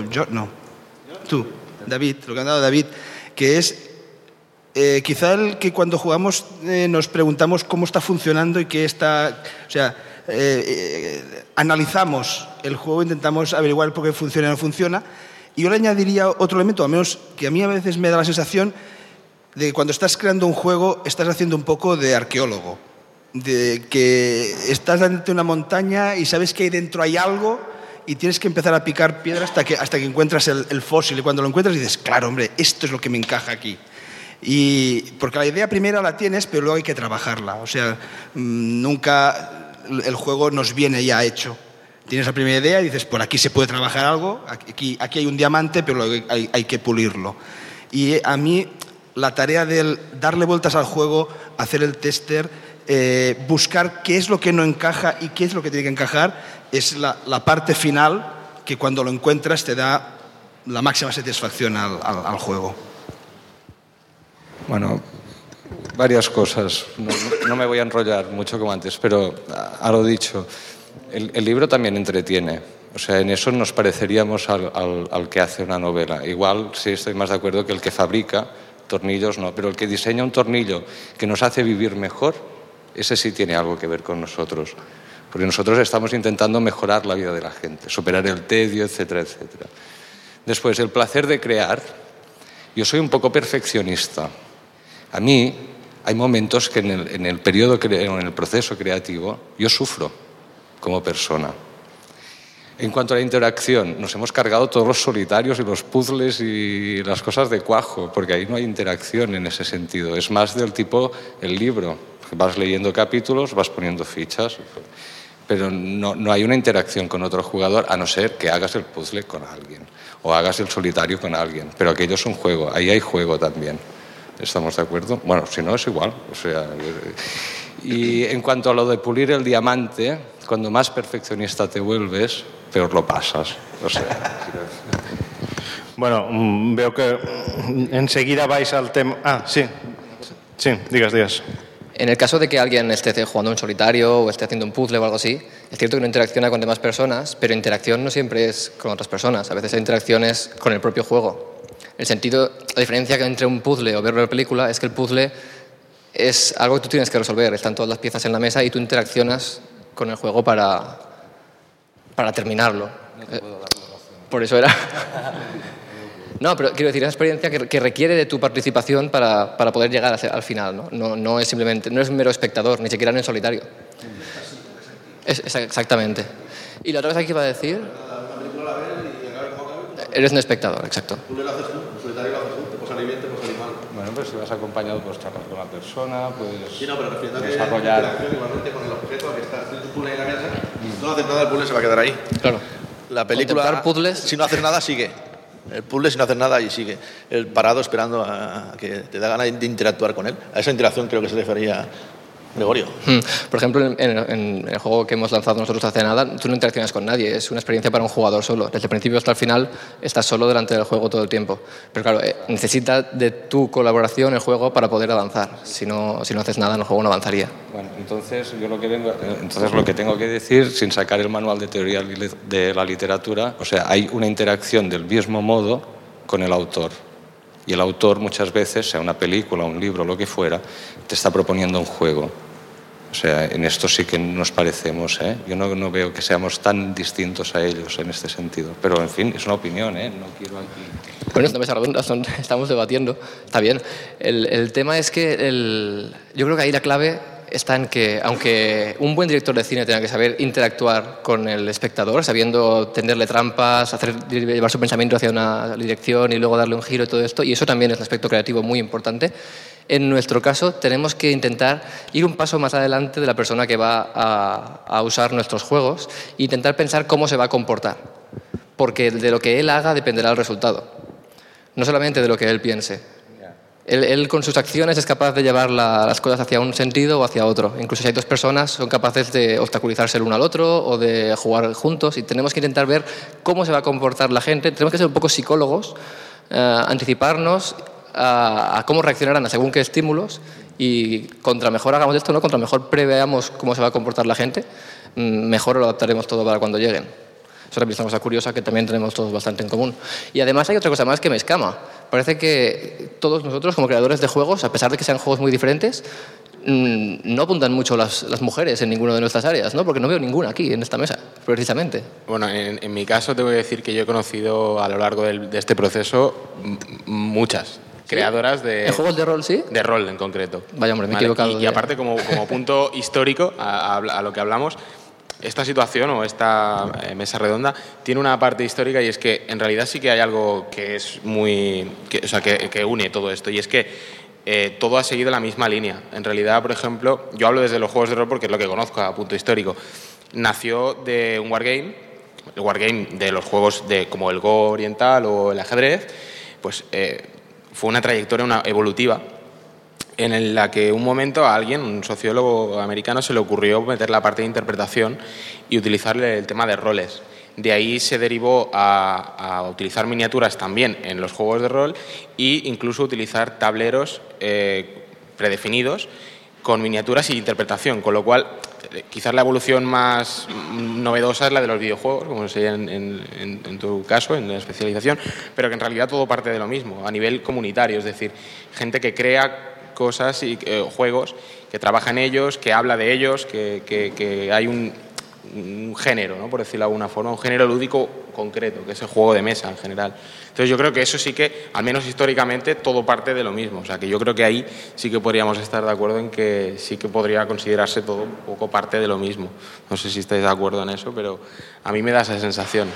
David, lo que ha comentado David, que es quizá el que cuando jugamos nos preguntamos cómo está funcionando y qué está... O sea, analizamos el juego, intentamos averiguar por qué funciona o no funciona. Y yo le añadiría otro elemento, al menos que a mí a veces me da la sensación de que cuando estás creando un juego estás haciendo un poco de arqueólogo, de que estás ante una montaña y sabes que ahí dentro hay algo y tienes que empezar a picar piedra hasta que encuentras el fósil. Y cuando lo encuentras dices, claro, hombre, esto es lo que me encaja aquí. Y porque la idea primera la tienes, pero luego hay que trabajarla. O sea, nunca el juego nos viene ya hecho. Tienes la primera idea y dices, por aquí se puede trabajar algo, aquí hay un diamante, pero luego hay que pulirlo. Y a mí la tarea de darle vueltas al juego, hacer el tester, buscar qué es lo que no encaja y qué es lo que tiene que encajar, es la parte final que cuando lo encuentras te da la máxima satisfacción al juego. Bueno, varias cosas. No me voy a enrollar mucho como antes, pero a lo dicho, el libro también entretiene. O sea, en eso nos pareceríamos al que hace una novela. Igual sí estoy más de acuerdo que el que fabrica tornillos no, pero el que diseña un tornillo que nos hace vivir mejor, ese sí tiene algo que ver con nosotros. Porque nosotros estamos intentando mejorar la vida de la gente, superar el tedio, etcétera, etcétera. Después, el placer de crear. Yo soy un poco perfeccionista. A mí hay momentos que en el periodo, en el proceso creativo, yo sufro como persona. En cuanto a la interacción, nos hemos cargado todos los solitarios y los puzzles y las cosas de cuajo, porque ahí no hay interacción en ese sentido. Es más del tipo el libro. Vas leyendo capítulos, vas poniendo fichas, pero no hay una interacción con otro jugador, a no ser que hagas el puzzle con alguien o hagas el solitario con alguien. Pero aquello es un juego, ahí hay juego también. ¿Estamos de acuerdo? Bueno, si no, es igual. O sea, y en cuanto a lo de pulir el diamante, cuando más perfeccionista te vuelves, peor lo pasas. O sea, bueno, veo que enseguida vais al tema... Ah, sí. Sí, digas. En el caso de que alguien esté jugando un solitario o esté haciendo un puzzle o algo así, es cierto que no interacciona con demás personas, pero interacción no siempre es con otras personas. A veces hay interacciones con el propio juego. La diferencia entre un puzzle o ver una película es que el puzzle es algo que tú tienes que resolver. Están todas las piezas en la mesa y tú interaccionas con el juego para terminarlo. Por eso era... No, pero quiero decir, es una experiencia que requiere de tu participación para poder llegar al final, ¿no? No es simplemente, no es un mero espectador, ni siquiera en el solitario. Exactamente. Y la otra cosa que iba a decir... Eres un espectador, exacto. Tú lo haces tú, el solitario lo haces tú, te puedes salir bien, te puedes salir mal. Bueno, pues si vas acompañado, pues charlar con la persona, pues sí, no, pero refiriéndote desarrollar... a la interacción igualmente con el objeto que está en tu puzzle en la mesa, si tú no haces nada, el puzzle se va a quedar ahí. Claro. La película, puzzles... si no haces nada, sigue. El puzzle sin hacer nada y sigue. El parado esperando a que te da ganas de interactuar con él. A esa interacción creo que se refería Gregorio. Por ejemplo, en el juego que hemos lanzado nosotros hace nada, tú no interaccionas con nadie, es una experiencia para un jugador solo. Desde el principio hasta el final estás solo delante del juego todo el tiempo. Pero claro, necesita de tu colaboración el juego para poder avanzar. Si no haces nada, el juego no avanzaría. Bueno, entonces lo que tengo que decir, sin sacar el manual de teoría de la literatura, o sea, hay una interacción del mismo modo con el autor. Y el autor muchas veces, sea una película, un libro, lo que fuera, te está proponiendo un juego. O sea, en esto sí que nos parecemos, ¿eh? Yo no veo que seamos tan distintos a ellos en este sentido. Pero, en fin, es una opinión, ¿eh? No quiero aquí... Bueno, esta mesa redonda estamos debatiendo, está bien. El tema es que yo creo que ahí la clave está en que, aunque un buen director de cine tenga que saber interactuar con el espectador, sabiendo tenderle trampas, llevar su pensamiento hacia una dirección y luego darle un giro y todo esto, y eso también es un aspecto creativo muy importante, en nuestro caso tenemos que intentar ir un paso más adelante de la persona que va a usar nuestros juegos e intentar pensar cómo se va a comportar, porque de lo que él haga dependerá el resultado, no solamente de lo que él piense. Él con sus acciones es capaz de llevar las cosas hacia un sentido o hacia otro. Incluso si hay dos personas, son capaces de obstaculizarse el uno al otro o de jugar juntos, y tenemos que intentar ver cómo se va a comportar la gente. Tenemos que ser un poco psicólogos, anticiparnos a cómo reaccionarán a según qué estímulos, y contra mejor hagamos esto, ¿no? Contra mejor preveamos cómo se va a comportar la gente, mejor lo adaptaremos todo para cuando lleguen. Eso también es una cosa curiosa que también tenemos todos bastante en común. Y además hay otra cosa más que me escama. Parece que todos nosotros, como creadores de juegos, a pesar de que sean juegos muy diferentes, no apuntan mucho las mujeres en ninguna de nuestras áreas, ¿no? Porque no veo ninguna aquí en esta mesa, precisamente. Bueno, en mi caso te voy a decir que yo he conocido a lo largo de este proceso muchas creadoras de... ¿En juegos de rol, sí? De rol, en concreto. Vaya, hombre, me he equivocado. Y aparte, como punto histórico a lo que hablamos, esta situación o esta mesa redonda tiene una parte histórica, y es que en realidad sí que hay algo que es muy... que une todo esto, y es que todo ha seguido la misma línea. En realidad, por ejemplo, yo hablo desde los juegos de rol porque es lo que conozco a punto histórico. Nació de un wargame, el wargame de los juegos como el Go oriental o el ajedrez, pues fue una trayectoria evolutiva en la que un momento a alguien, un sociólogo americano, se le ocurrió meter la parte de interpretación y utilizarle el tema de roles. De ahí se derivó a utilizar miniaturas también en los juegos de rol e incluso utilizar tableros predefinidos con miniaturas y interpretación, con lo cual quizás la evolución más novedosa es la de los videojuegos, como sería en tu caso, en la especialización, pero que en realidad todo parte de lo mismo, a nivel comunitario, es decir, gente que crea cosas y juegos, que trabaja en ellos, que habla de ellos, que hay un género, ¿no? Por decirlo de alguna forma, un género lúdico concreto, que es el juego de mesa en general. Entonces yo creo que eso sí que, al menos históricamente, todo parte de lo mismo. O sea, que yo creo que ahí sí que podríamos estar de acuerdo en que sí que podría considerarse todo un poco parte de lo mismo. No sé si estáis de acuerdo en eso, pero a mí me da esa sensación.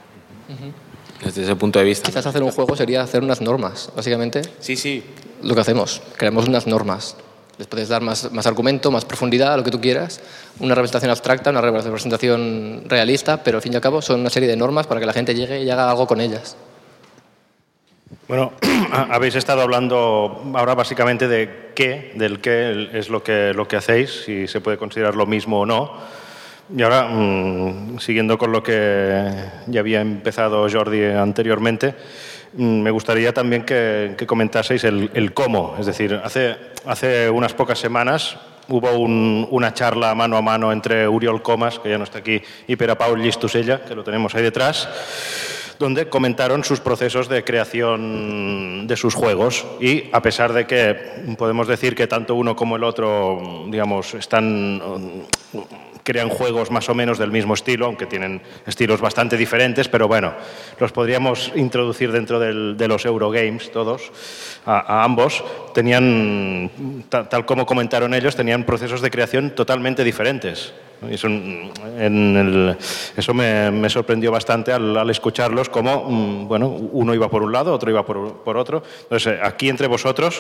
Desde ese punto de vista. Quizás hacer un juego sería hacer unas normas, básicamente. Sí. Lo que hacemos, creamos unas normas. Les puedes dar más argumento, más profundidad a lo que tú quieras, una representación abstracta, una representación realista, pero al fin y al cabo son una serie de normas para que la gente llegue y haga algo con ellas. Bueno, habéis estado hablando ahora básicamente de del qué es lo que hacéis, si se puede considerar lo mismo o no. Y ahora, siguiendo con lo que ya había empezado Jordi anteriormente, me gustaría también que comentaseis el cómo. Es decir, hace unas pocas semanas hubo una charla mano a mano entre Oriol Comas, que ya no está aquí, y Pere Pau Llistosella, que lo tenemos ahí detrás, donde comentaron sus procesos de creación de sus juegos. Y a pesar de que podemos decir que tanto uno como el otro, digamos, crean juegos más o menos del mismo estilo, aunque tienen estilos bastante diferentes, pero bueno, los podríamos introducir dentro de los Eurogames todos, a ambos. Tenían, tal como comentaron ellos, tenían procesos de creación totalmente diferentes. Eso me sorprendió bastante al escucharlos, como bueno, uno iba por un lado, otro iba por otro. Entonces, aquí entre vosotros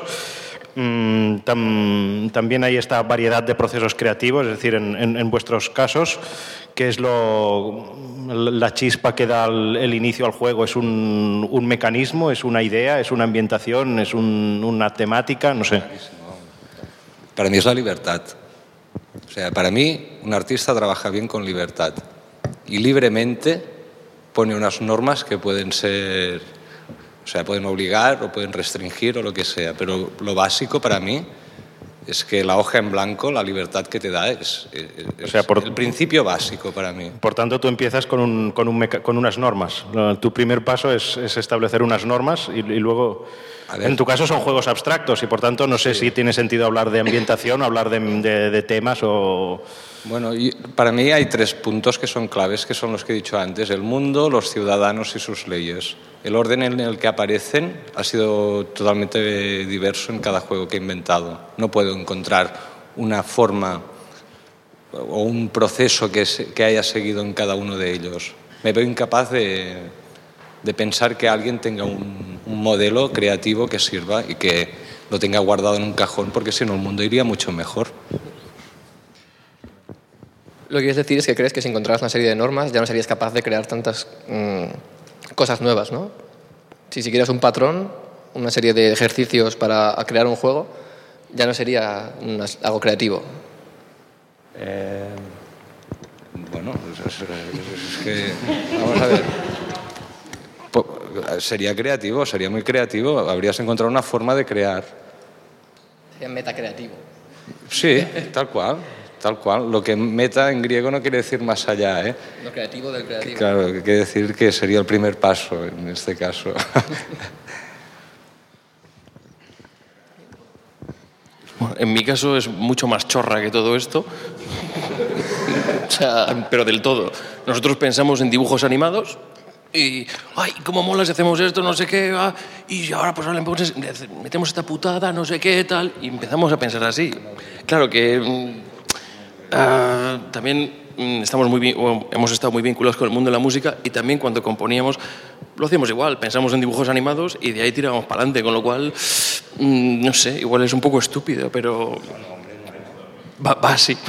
también hay esta variedad de procesos creativos, es decir, en vuestros casos, ¿qué es la chispa que da el inicio al juego? ¿Es un mecanismo, es una idea, es una ambientación, es una temática? No sé. Para mí es la libertad. O sea, para mí un artista trabaja bien con libertad y libremente pone unas normas que pueden ser, o sea, pueden obligar o pueden restringir o lo que sea, pero lo básico para mí es que la hoja en blanco, la libertad que te da es o sea, el principio básico para mí. Por tanto, tú empiezas con unas normas. Tu primer paso es establecer unas normas y luego... En tu caso son juegos abstractos y por tanto no sé si tiene sentido hablar de ambientación, hablar de temas o... Bueno, para mí hay 3 puntos que son claves, que son los que he dicho antes: el mundo, los ciudadanos y sus leyes. El orden en el que aparecen ha sido totalmente diverso en cada juego que he inventado. No puedo encontrar una forma o un proceso que haya seguido en cada uno de ellos. Me veo incapaz de pensar que alguien tenga un modelo creativo que sirva y que lo tenga guardado en un cajón, porque si no el mundo iría mucho mejor. Lo que quieres decir es que crees que si encontraras una serie de normas ya no serías capaz de crear tantas cosas nuevas, ¿no? Si siguieras un patrón, una serie de ejercicios para crear un juego, ya no sería algo creativo. Bueno, es que... Vamos a ver. Sería creativo, sería muy creativo. Habrías encontrado una forma de crear. Sería metacreativo. Sí, tal cual. Tal cual. Lo que meta en griego no quiere decir más allá, ¿eh? Lo creativo del creativo. Claro, quiere decir que sería el primer paso en este caso. En mi caso es mucho más chorra que todo esto. O sea, pero del todo. Nosotros pensamos en dibujos animados y, ay, cómo mola si hacemos esto, no sé qué, y ahora pues ahora metemos esta putada, no sé qué, tal, y empezamos a pensar así. Claro que también hemos estado muy vinculados con el mundo de la música y también cuando componíamos lo hacíamos igual, pensamos en dibujos animados y de ahí tirábamos para adelante, con lo cual, no sé, igual es un poco estúpido, pero va así.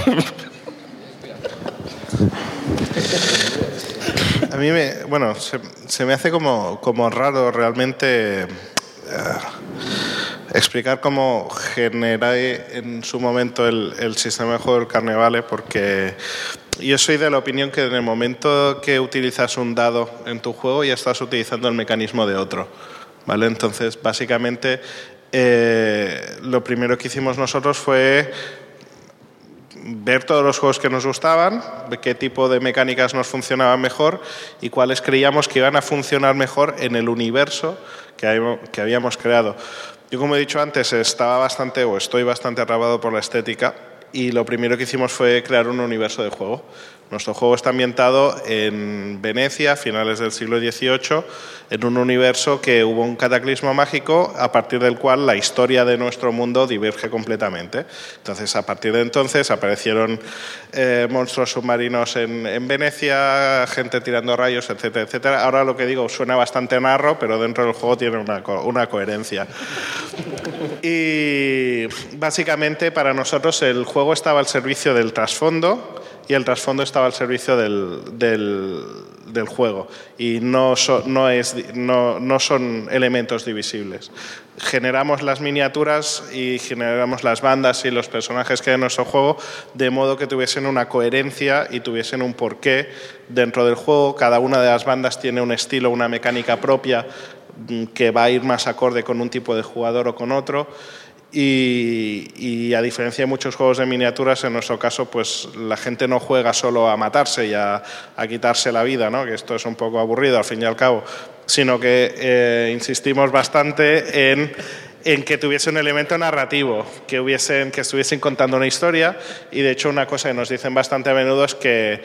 A mí se me hace como raro realmente explicar cómo generé en su momento el sistema de juego del Carnevale, porque yo soy de la opinión que en el momento que utilizas un dado en tu juego ya estás utilizando el mecanismo de otro, ¿vale? Entonces, básicamente, lo primero que hicimos nosotros fue ver todos los juegos que nos gustaban, de qué tipo de mecánicas nos funcionaban mejor y cuáles creíamos que iban a funcionar mejor en el universo que habíamos creado. Yo, como he dicho antes, estoy bastante atrapado por la estética y lo primero que hicimos fue crear un universo de juego. Nuestro juego está ambientado en Venecia, a finales del siglo XVIII, en un universo que hubo un cataclismo mágico a partir del cual la historia de nuestro mundo diverge completamente. Entonces, a partir de entonces aparecieron monstruos submarinos en Venecia, gente tirando rayos, etcétera, etcétera. Ahora lo que digo suena bastante narro, pero dentro del juego tiene una coherencia. Y básicamente para nosotros el juego estaba al servicio del trasfondo y el trasfondo estaba al servicio del juego y no son elementos divisibles. Generamos las miniaturas y generamos las bandas y los personajes que hay en nuestro juego de modo que tuviesen una coherencia y tuviesen un porqué dentro del juego. Cada una de las bandas tiene un estilo, una mecánica propia que va a ir más acorde con un tipo de jugador o con otro. Y a diferencia de muchos juegos de miniaturas, en nuestro caso pues la gente no juega solo a matarse y a quitarse la vida, ¿no? Que esto es un poco aburrido al fin y al cabo, sino que insistimos bastante en que tuviese un elemento narrativo, que estuviesen contando una historia. Y de hecho una cosa que nos dicen bastante a menudo es que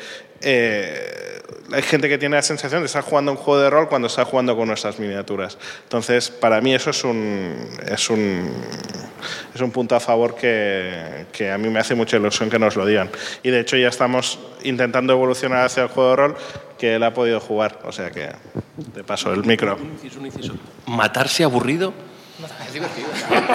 hay gente que tiene la sensación de estar jugando un juego de rol cuando está jugando con nuestras miniaturas. Entonces, para mí eso es un punto a favor que a mí me hace mucha ilusión que nos lo digan. Y de hecho ya estamos intentando evolucionar hacia el juego de rol que él ha podido jugar. O sea que, de paso, el micro. Un inciso. ¿Matarse aburrido? Es divertido.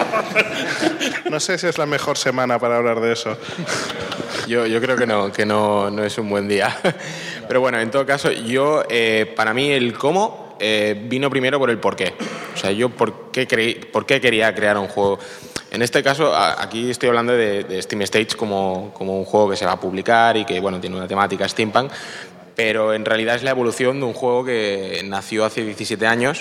No sé si es la mejor semana para hablar de eso. Yo creo que no es un buen día. Pero bueno, en todo caso, para mí el cómo vino primero por el por qué. O sea, yo por qué quería crear un juego. En este caso, aquí estoy hablando de Steam Stage como un juego que se va a publicar y que bueno tiene una temática steampunk, pero en realidad es la evolución de un juego que nació hace 17 años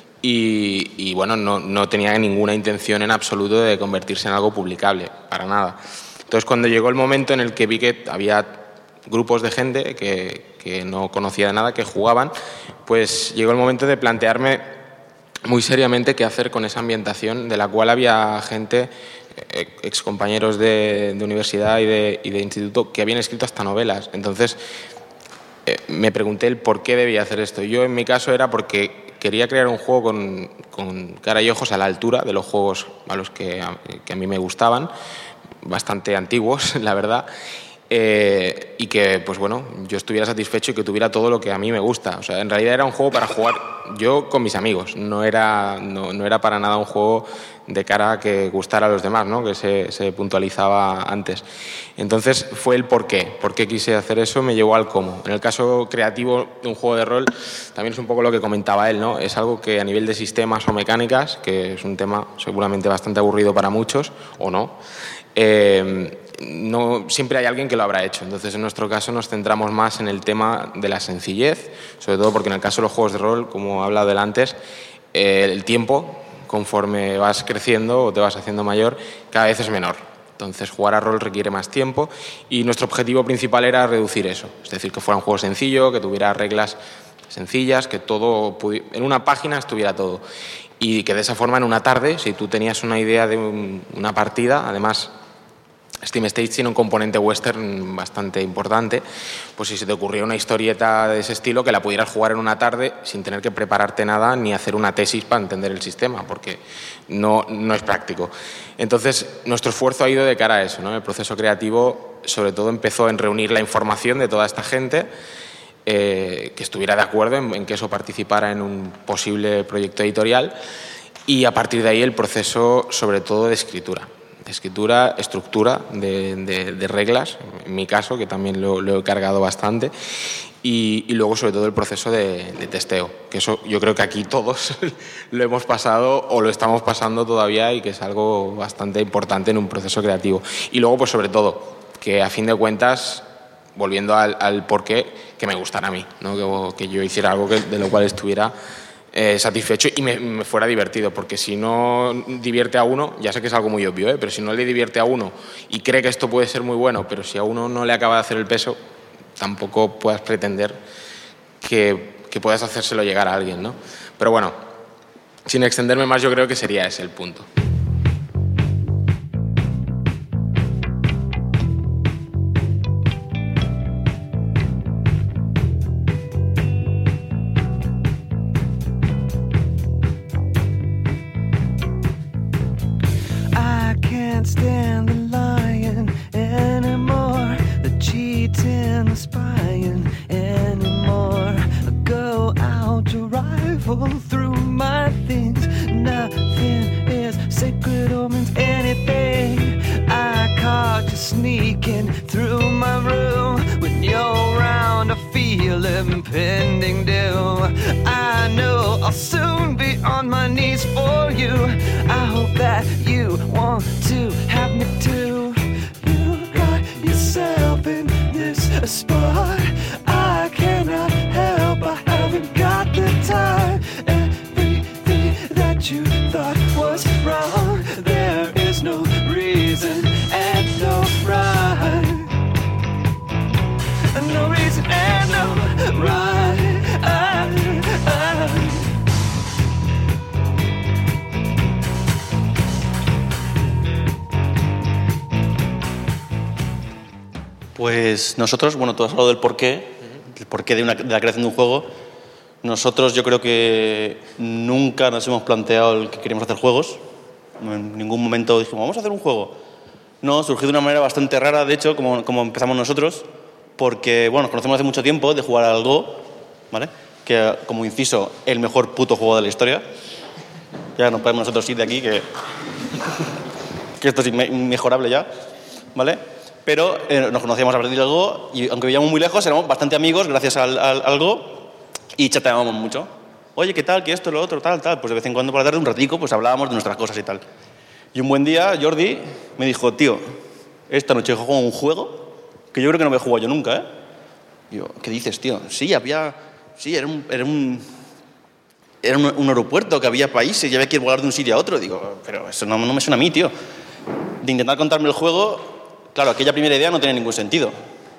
y bueno, no tenía ninguna intención en absoluto de convertirse en algo publicable, para nada. Entonces, cuando llegó el momento en el que vi que había grupos de gente que no conocía de nada, que jugaban, pues llegó el momento de plantearme muy seriamente qué hacer con esa ambientación de la cual había gente, excompañeros de universidad y de instituto, que habían escrito hasta novelas. Entonces, me pregunté el por qué debía hacer esto. Yo, en mi caso, era porque quería crear un juego con cara y ojos a la altura de los juegos a los que a mí me gustaban, bastante antiguos, la verdad, y que, pues bueno, yo estuviera satisfecho y que tuviera todo lo que a mí me gusta. O sea, en realidad era un juego para jugar yo con mis amigos, no era para nada un juego de cara a que gustara a los demás, ¿no? Que se puntualizaba antes. Entonces fue el por qué quise hacer eso, me llevó al cómo. En el caso creativo de un juego de rol, también es un poco lo que comentaba él, ¿no? Es algo que a nivel de sistemas o mecánicas, que es un tema seguramente bastante aburrido para muchos, o no, no siempre hay alguien que lo habrá hecho. Entonces, en nuestro caso nos centramos más en el tema de la sencillez, sobre todo porque en el caso de los juegos de rol, como he hablado del antes, el tiempo, conforme vas creciendo o te vas haciendo mayor, cada vez es menor. Entonces, jugar a rol requiere más tiempo y nuestro objetivo principal era reducir eso. Es decir, que fuera un juego sencillo, que tuviera reglas sencillas, que todo en una página estuviera todo. Y que de esa forma, en una tarde, si tú tenías una idea de una partida, además Steam Stage tiene un componente western bastante importante, pues si se te ocurría una historieta de ese estilo, que la pudieras jugar en una tarde sin tener que prepararte nada ni hacer una tesis para entender el sistema, porque no es práctico. Entonces, nuestro esfuerzo ha ido de cara a eso, ¿no? El proceso creativo, sobre todo, empezó en reunir la información de toda esta gente, que estuviera de acuerdo en que eso participara en un posible proyecto editorial, y a partir de ahí el proceso, sobre todo, de escritura, estructura de reglas, en mi caso, que también lo he cargado bastante, y luego sobre todo el proceso de testeo, que eso yo creo que aquí todos lo hemos pasado o lo estamos pasando todavía y que es algo bastante importante en un proceso creativo. Y luego, pues sobre todo, que a fin de cuentas, volviendo al porqué, que me gustara a mí, ¿no? Que yo hiciera algo de lo cual estuviera satisfecho y me fuera divertido, porque si no divierte a uno, ya sé que es algo muy obvio, pero si no le divierte a uno y cree que esto puede ser muy bueno, pero si a uno no le acaba de hacer el peso, tampoco puedas pretender que puedas hacérselo llegar a alguien, ¿no? Pero bueno, sin extenderme más, yo creo que sería ese el punto. Through my things, nothing is safe. sneaking through my room. When you're around, I feel impending doom. I know I'll soon be on my knees for you. I hope that you want to have me too. You got yourself in this spot. I cannot help, I haven't got the time. Everything that you thought was wrong, there is no reason and no rhyme. No reason and no rhyme. Pues nosotros, bueno, tú has hablado del porqué, el porqué de la creación de un juego. Nosotros yo creo que nunca nos hemos planteado el que queríamos hacer juegos. En ningún momento dijimos, vamos a hacer un juego. No, surgió de una manera bastante rara, de hecho, como empezamos nosotros, porque, bueno, nos conocemos hace mucho tiempo de jugar al Go, ¿vale? Que, como inciso, el mejor puto juego de la historia. Ya no podemos nosotros ir de aquí, que esto es inmejorable ya, ¿vale? Pero nos conocíamos a partir del Go y, aunque vivíamos muy lejos, éramos bastante amigos gracias al Go y chateábamos mucho. Oye, ¿qué tal? ¿Qué esto? Lo otro, tal. Pues de vez en cuando por la tarde, un ratico, pues hablábamos de nuestras cosas y tal. Y un buen día, Jordi me dijo, tío, esta noche juego un juego que yo creo que no había jugado yo nunca, ¿eh? Y yo, ¿qué dices, tío? Sí, era un aeropuerto, que había países y había que volar de un sitio a otro. Digo, pero eso no me suena a mí, tío. De intentar contarme el juego, claro, aquella primera idea no tenía ningún sentido.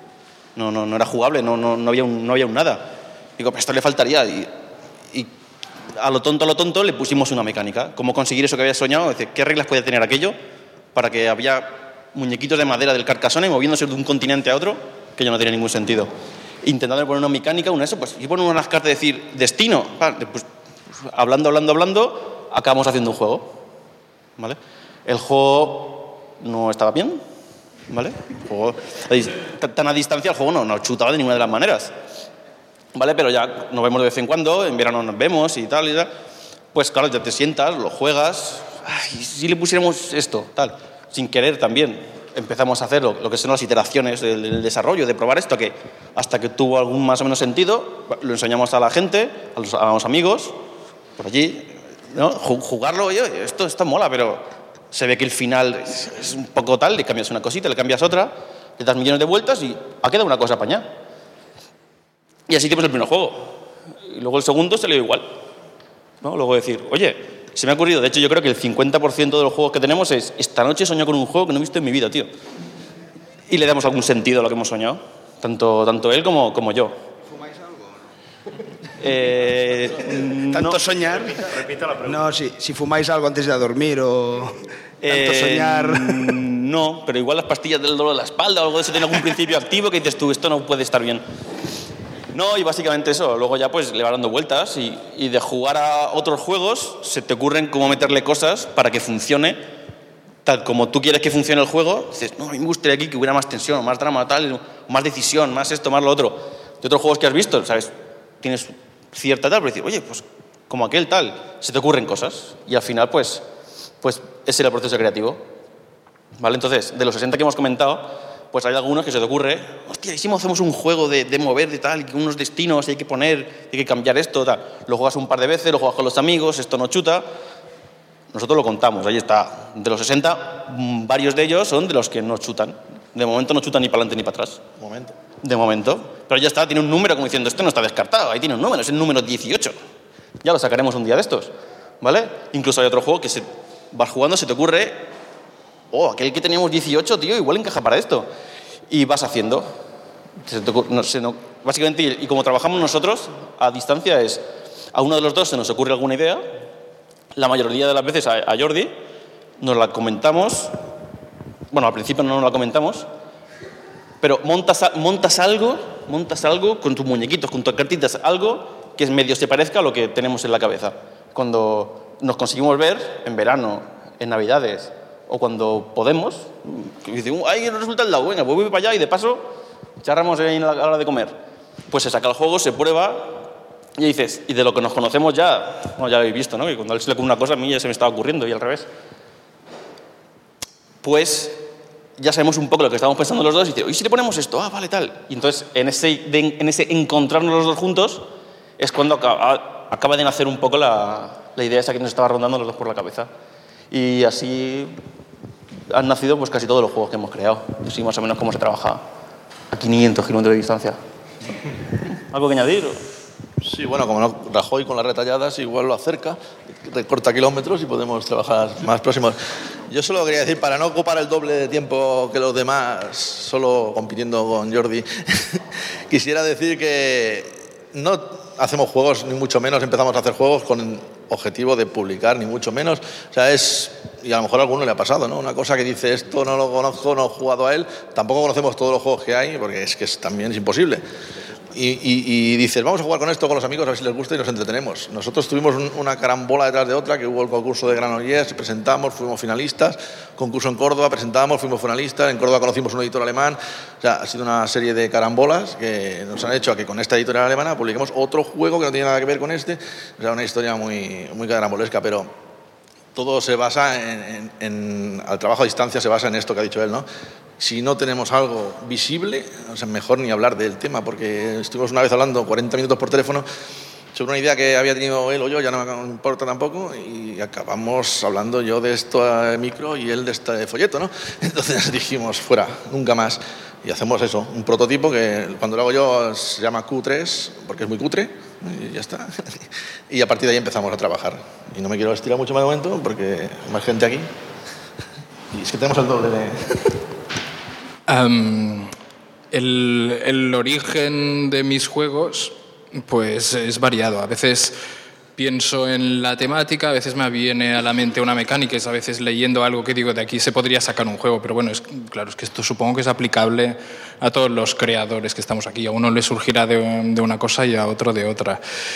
No era jugable, no había un nada. Digo, pero esto le faltaría. Y a lo tonto le pusimos una mecánica. Cómo conseguir eso que había soñado. Es decir, ¿qué reglas podía tener aquello para que había muñequitos de madera del Carcassonne moviéndose de un continente a otro? Que ya no tenía ningún sentido. Intentando poner una mecánica, y poner unas cartas de decir, destino. Pues, hablando, acabamos haciendo un juego. ¿Vale? El juego no estaba bien. ¿Vale? El juego, tan a distancia el juego no chutaba de ninguna de las maneras. ¿Vale? Pero ya nos vemos de vez en cuando, en verano nos vemos y tal. Pues claro, ya te sientas, lo juegas. ¿Y si le pusiéramos esto? Tal. Sin querer también empezamos a hacer lo que son las iteraciones del desarrollo, de probar esto, que hasta que tuvo algún más o menos sentido, lo enseñamos a la gente, a los amigos, por allí, ¿no? Jugarlo, oye, esto mola, pero se ve que el final es un poco tal, le cambias una cosita, le cambias otra, le das millones de vueltas y ha quedado una cosa apañada. Y así hicimos el primer juego. Y luego el segundo se le dio igual, ¿no? Luego decir, oye, se me ha ocurrido, de hecho yo creo que el 50% de los juegos que tenemos es, esta noche he soñado con un juego que no he visto en mi vida, tío. Y le damos algún sentido a lo que hemos soñado, tanto él como yo. ¿Fumáis algo? ¿Tanto soñar? Repita la pregunta. No, si fumáis algo antes de dormir o tanto soñar. No, pero igual las pastillas del dolor de la espalda o algo de eso tienen algún principio activo que dices tú, esto no puede estar bien. No, y básicamente eso. Luego ya pues le vas dando vueltas y de jugar a otros juegos se te ocurren cómo meterle cosas para que funcione tal como tú quieres que funcione el juego. Dices, no, a mí me gustaría aquí que hubiera más tensión, más drama, tal, más decisión, más esto, más lo otro. De otros juegos que has visto, ¿sabes? Tienes cierta tal, pero dices, oye, pues como aquel tal, se te ocurren cosas. Y al final pues ese era el proceso creativo. ¿Vale? Entonces, de los 60 que hemos comentado, pues hay algunos que se te ocurre, hostia, ¿y si hacemos un juego de mover, de tal, y unos destinos, hay que poner, hay que cambiar esto, tal? Lo juegas un par de veces, lo juegas con los amigos, esto no chuta. Nosotros lo contamos, ahí está. De los 60, varios de ellos son de los que no chutan. De momento no chutan ni para adelante ni para atrás. De momento. Pero ya está, tiene un número como diciendo, esto no está descartado, ahí tiene un número, es el número 18. Ya lo sacaremos un día de estos, ¿vale? Incluso hay otro juego que vas jugando, se te ocurre, aquel que teníamos 18, tío, igual encaja para esto. Y vas haciendo. Básicamente, y como trabajamos nosotros a distancia, es a uno de los dos se nos ocurre alguna idea, la mayoría de las veces a Jordi, nos la comentamos, bueno, al principio no nos la comentamos, pero montas algo con tus muñequitos, con tus cartitas, algo que medio se parezca a lo que tenemos en la cabeza. Cuando nos conseguimos ver en verano, en Navidades, o cuando podemos, y dicen, ¡ay, no resulta el lado! Venga, pues voy para allá y de paso charramos ahí a la hora de comer. Pues se saca el juego, se prueba y dices, y de lo que nos conocemos ya lo habéis visto, ¿no? Que cuando él se le ocurre una cosa, a mí ya se me estaba ocurriendo y al revés. Pues ya sabemos un poco lo que estamos pensando los dos y dice, ¿y si le ponemos esto? Ah, vale, tal. Y entonces, en ese encontrarnos los dos juntos es cuando acaba de nacer un poco la idea esa que nos estaba rondando los dos por la cabeza. Y así han nacido pues casi todos los juegos que hemos creado. Así más o menos cómo se trabaja a 500 kilómetros de distancia. ¿Algo que añadir? Sí, bueno, como no, Rajoy con las retalladas igual lo acerca, recorta kilómetros y podemos trabajar más próximos. Yo solo quería decir, para no ocupar el doble de tiempo que los demás, solo compitiendo con Jordi, quisiera decir que no hacemos juegos, ni mucho menos empezamos a hacer juegos con objetivo de publicar, ni mucho menos. O sea, y a lo mejor a alguno le ha pasado, ¿no? Una cosa que dice, esto no lo conozco, no he jugado a él, tampoco conocemos todos los juegos que hay, porque es que también es imposible. Y dices, vamos a jugar con esto con los amigos a ver si les gusta y nos entretenemos. Nosotros tuvimos una carambola detrás de otra, que hubo el concurso de Granollers, presentamos, fuimos finalistas, concurso en Córdoba, presentamos, fuimos finalistas, en Córdoba conocimos un editor alemán. O sea, ha sido una serie de carambolas que nos han hecho a que con esta editorial alemana publiquemos otro juego que no tiene nada que ver con este. O sea, una historia muy, muy carambolesca, pero todo se basa al trabajo a distancia se basa en esto que ha dicho él, ¿no? Si no tenemos algo visible, o sea, mejor ni hablar del tema, porque estuvimos una vez hablando 40 minutos por teléfono sobre una idea que había tenido él o yo, ya no me importa tampoco, y acabamos hablando yo de esto a micro y él de este folleto, ¿no? Entonces dijimos, fuera, nunca más. Y hacemos eso, un prototipo que cuando lo hago yo se llama Q3, porque es muy cutre, y ya está. Y a partir de ahí empezamos a trabajar. Y no me quiero estirar mucho más de momento, porque hay más gente aquí. Y es que tenemos el doble de... El origen de mis juegos pues es variado. A veces pienso en la temática, a veces me viene a la mente una mecánica, a veces leyendo algo que digo, de aquí se podría sacar un juego, pero bueno, claro, es que esto supongo que es aplicable a todos los creadores que estamos aquí. A uno le surgirá de una cosa y a otro de otra.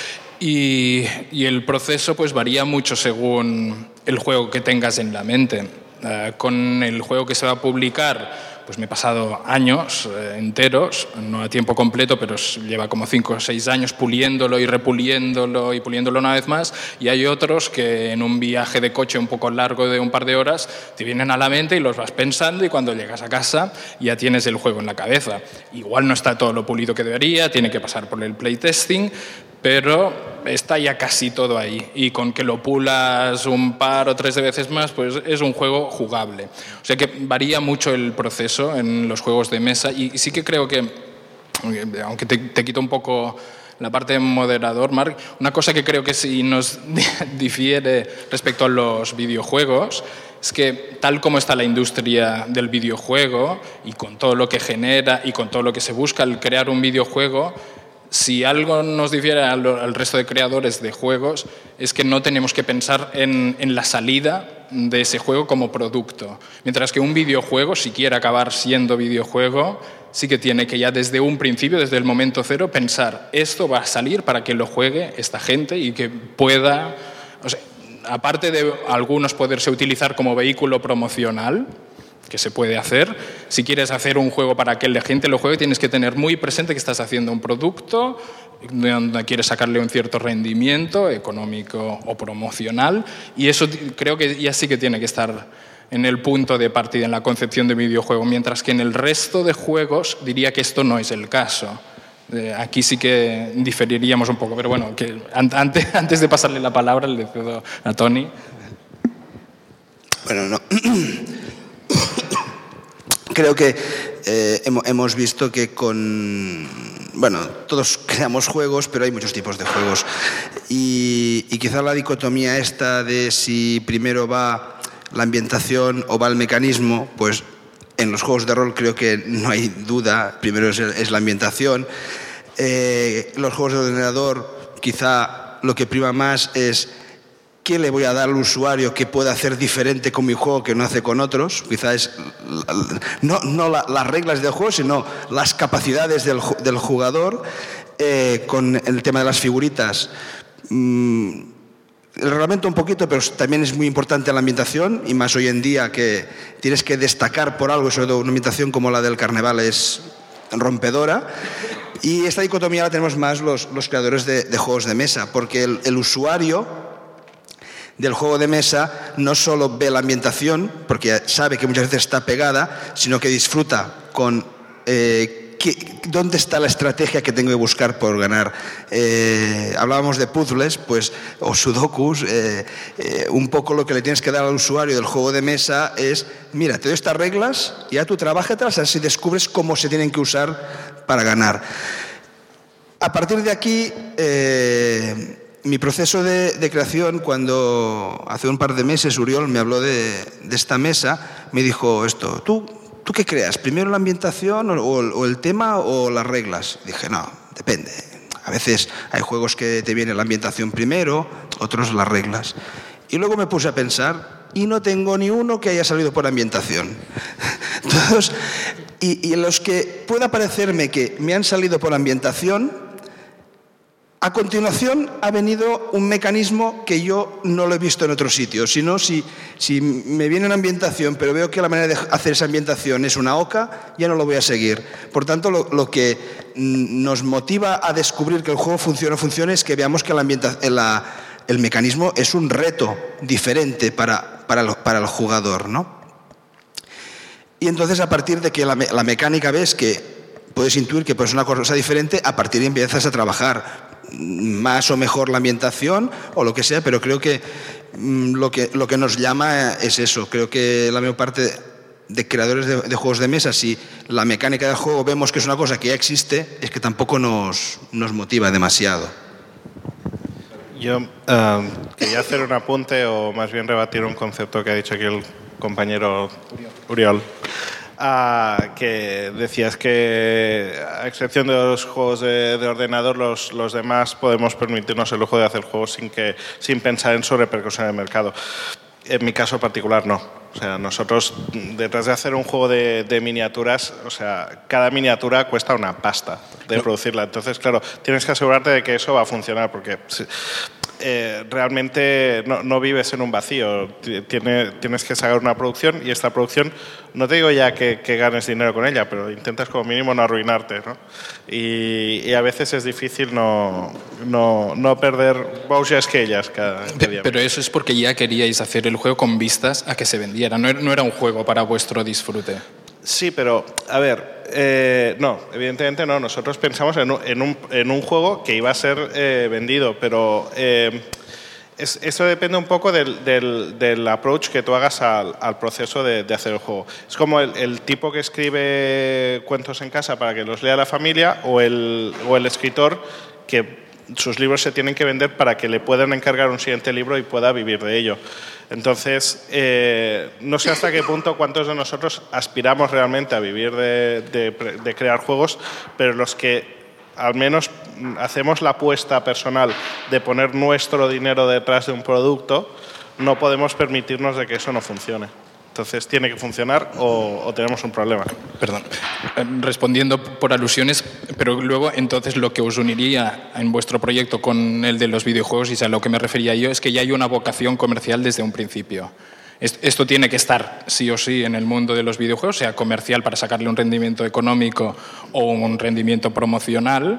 Y el proceso pues varía mucho según el juego que tengas en la mente. Con el juego que se va a publicar, pues me he pasado años enteros, no a tiempo completo, pero lleva como 5 o 6 años puliéndolo y repuliéndolo y puliéndolo una vez más, y hay otros que en un viaje de coche un poco largo de un par de horas te vienen a la mente y los vas pensando, y cuando llegas a casa ya tienes el juego en la cabeza. Igual no está todo lo pulido que debería, tiene que pasar por el playtesting, pero está ya casi todo ahí, y con que lo pulas un par o 3 de veces más, pues es un juego jugable. O sea que varía mucho el proceso en los juegos de mesa, y sí que creo que, aunque te quito un poco la parte de moderador, Marc, una cosa que creo que sí nos difiere respecto a los videojuegos es que, tal como está la industria del videojuego, y con todo lo que genera y con todo lo que se busca al crear un videojuego, si algo nos difiere al resto de creadores de juegos es que no tenemos que pensar en la salida de ese juego como producto. Mientras que un videojuego, si quiere acabar siendo videojuego, sí que tiene que ya desde un principio, desde el momento cero, pensar, esto va a salir para que lo juegue esta gente y que pueda... O sea, aparte de algunos poderse utilizar como vehículo promocional, que se puede hacer. Si quieres hacer un juego para que la gente lo juegue, tienes que tener muy presente que estás haciendo un producto donde quieres sacarle un cierto rendimiento económico o promocional, y eso creo que ya sí que tiene que estar en el punto de partida en la concepción de videojuego, mientras que en el resto de juegos diría que esto no es el caso. Aquí sí que diferiríamos un poco, pero bueno, que antes de pasarle la palabra le cedo a Toni. Bueno, no. Creo que hemos visto que bueno, todos creamos juegos, pero hay muchos tipos de juegos. Y quizá la dicotomía esta de si primero va la ambientación o va el mecanismo, pues en los juegos de rol creo que no hay duda, primero es la ambientación. Los juegos de ordenador quizá lo que prima más es qué le voy a dar al usuario que pueda hacer diferente con mi juego que no hace con otros. Quizá es no las reglas del juego, sino las capacidades del jugador. Con el tema de las figuritas, el reglamento un poquito, pero también es muy importante la ambientación, y más hoy en día que tienes que destacar por algo, sobre todo una ambientación como la del carnaval es rompedora. Y esta dicotomía la tenemos más los creadores de juegos de mesa, porque el usuario del juego de mesa no solo ve la ambientación, porque sabe que muchas veces está pegada, sino que disfruta con dónde está la estrategia que tengo que buscar por ganar. Hablábamos de puzzles, pues, o sudokus. Un poco lo que le tienes que dar al usuario del juego de mesa es, mira, te doy estas reglas y ya tú trabájatelas, así descubres cómo se tienen que usar para ganar. A partir de aquí, mi proceso de creación, cuando hace un par de meses Uriol me habló de esta mesa, me dijo esto: ¿Tú qué creas? ¿Primero la ambientación o el tema o las reglas? Dije, no, depende. A veces hay juegos que te viene la ambientación primero, otros las reglas. Y luego me puse a pensar y no tengo ni uno que haya salido por ambientación. Todos, y en los que pueda parecerme que me han salido por ambientación, a continuación ha venido un mecanismo que yo no lo he visto en otro sitio. Sino si me viene una ambientación, pero veo que la manera de hacer esa ambientación es una oca, ya no lo voy a seguir. Por tanto, lo que nos motiva a descubrir que el juego funciona es que veamos que el mecanismo es un reto diferente para el jugador, ¿no? Y entonces, a partir de que la mecánica ves que puedes intuir que es una cosa diferente, a partir de ahí empiezas a trabajar más o mejor la ambientación o lo que sea, pero creo que lo que nos llama es eso. Creo que la mayor parte de creadores de juegos de mesa, si la mecánica del juego vemos que es una cosa que ya existe, es que tampoco nos motiva demasiado. Yo quería hacer un apunte, o más bien rebatir un concepto que ha dicho aquí el compañero Uriol. Que decías que, a excepción de los juegos de ordenador, los demás podemos permitirnos el lujo de hacer juegos sin pensar en su repercusión en el mercado. En mi caso particular, no. O sea, nosotros, detrás de hacer un juego de miniaturas, o sea, cada miniatura cuesta una pasta de producirla. Entonces, claro, tienes que asegurarte de que eso va a funcionar, porque realmente no vives en un vacío. Tienes que sacar una producción, y esta producción, no te digo ya que ganes dinero con ella, pero intentas como mínimo no arruinarte, ¿no? Y a veces es difícil no perder vouchers que ellas cada día. Pero eso es porque ya queríais hacer el juego con vistas a que se vendiera, no era un juego para vuestro disfrute. Sí, pero, a ver, no, evidentemente no. Nosotros pensamos en un juego que iba a ser vendido, pero eso depende un poco del approach que tú hagas al proceso de hacer el juego. Es como el tipo que escribe cuentos en casa para que los lea la familia, o el escritor que sus libros se tienen que vender para que le puedan encargar un siguiente libro y pueda vivir de ello. Entonces, no sé hasta qué punto cuántos de nosotros aspiramos realmente a vivir de crear juegos, pero los que al menos hacemos la apuesta personal de poner nuestro dinero detrás de un producto, no podemos permitirnos de que eso no funcione. Entonces tiene que funcionar o tenemos un problema. Perdón, respondiendo por alusiones, pero luego entonces lo que os uniría en vuestro proyecto con el de los videojuegos, y es a lo que me refería yo, es que ya hay una vocación comercial desde un principio. Esto tiene que estar sí o sí en el mundo de los videojuegos, sea comercial para sacarle un rendimiento económico o un rendimiento promocional.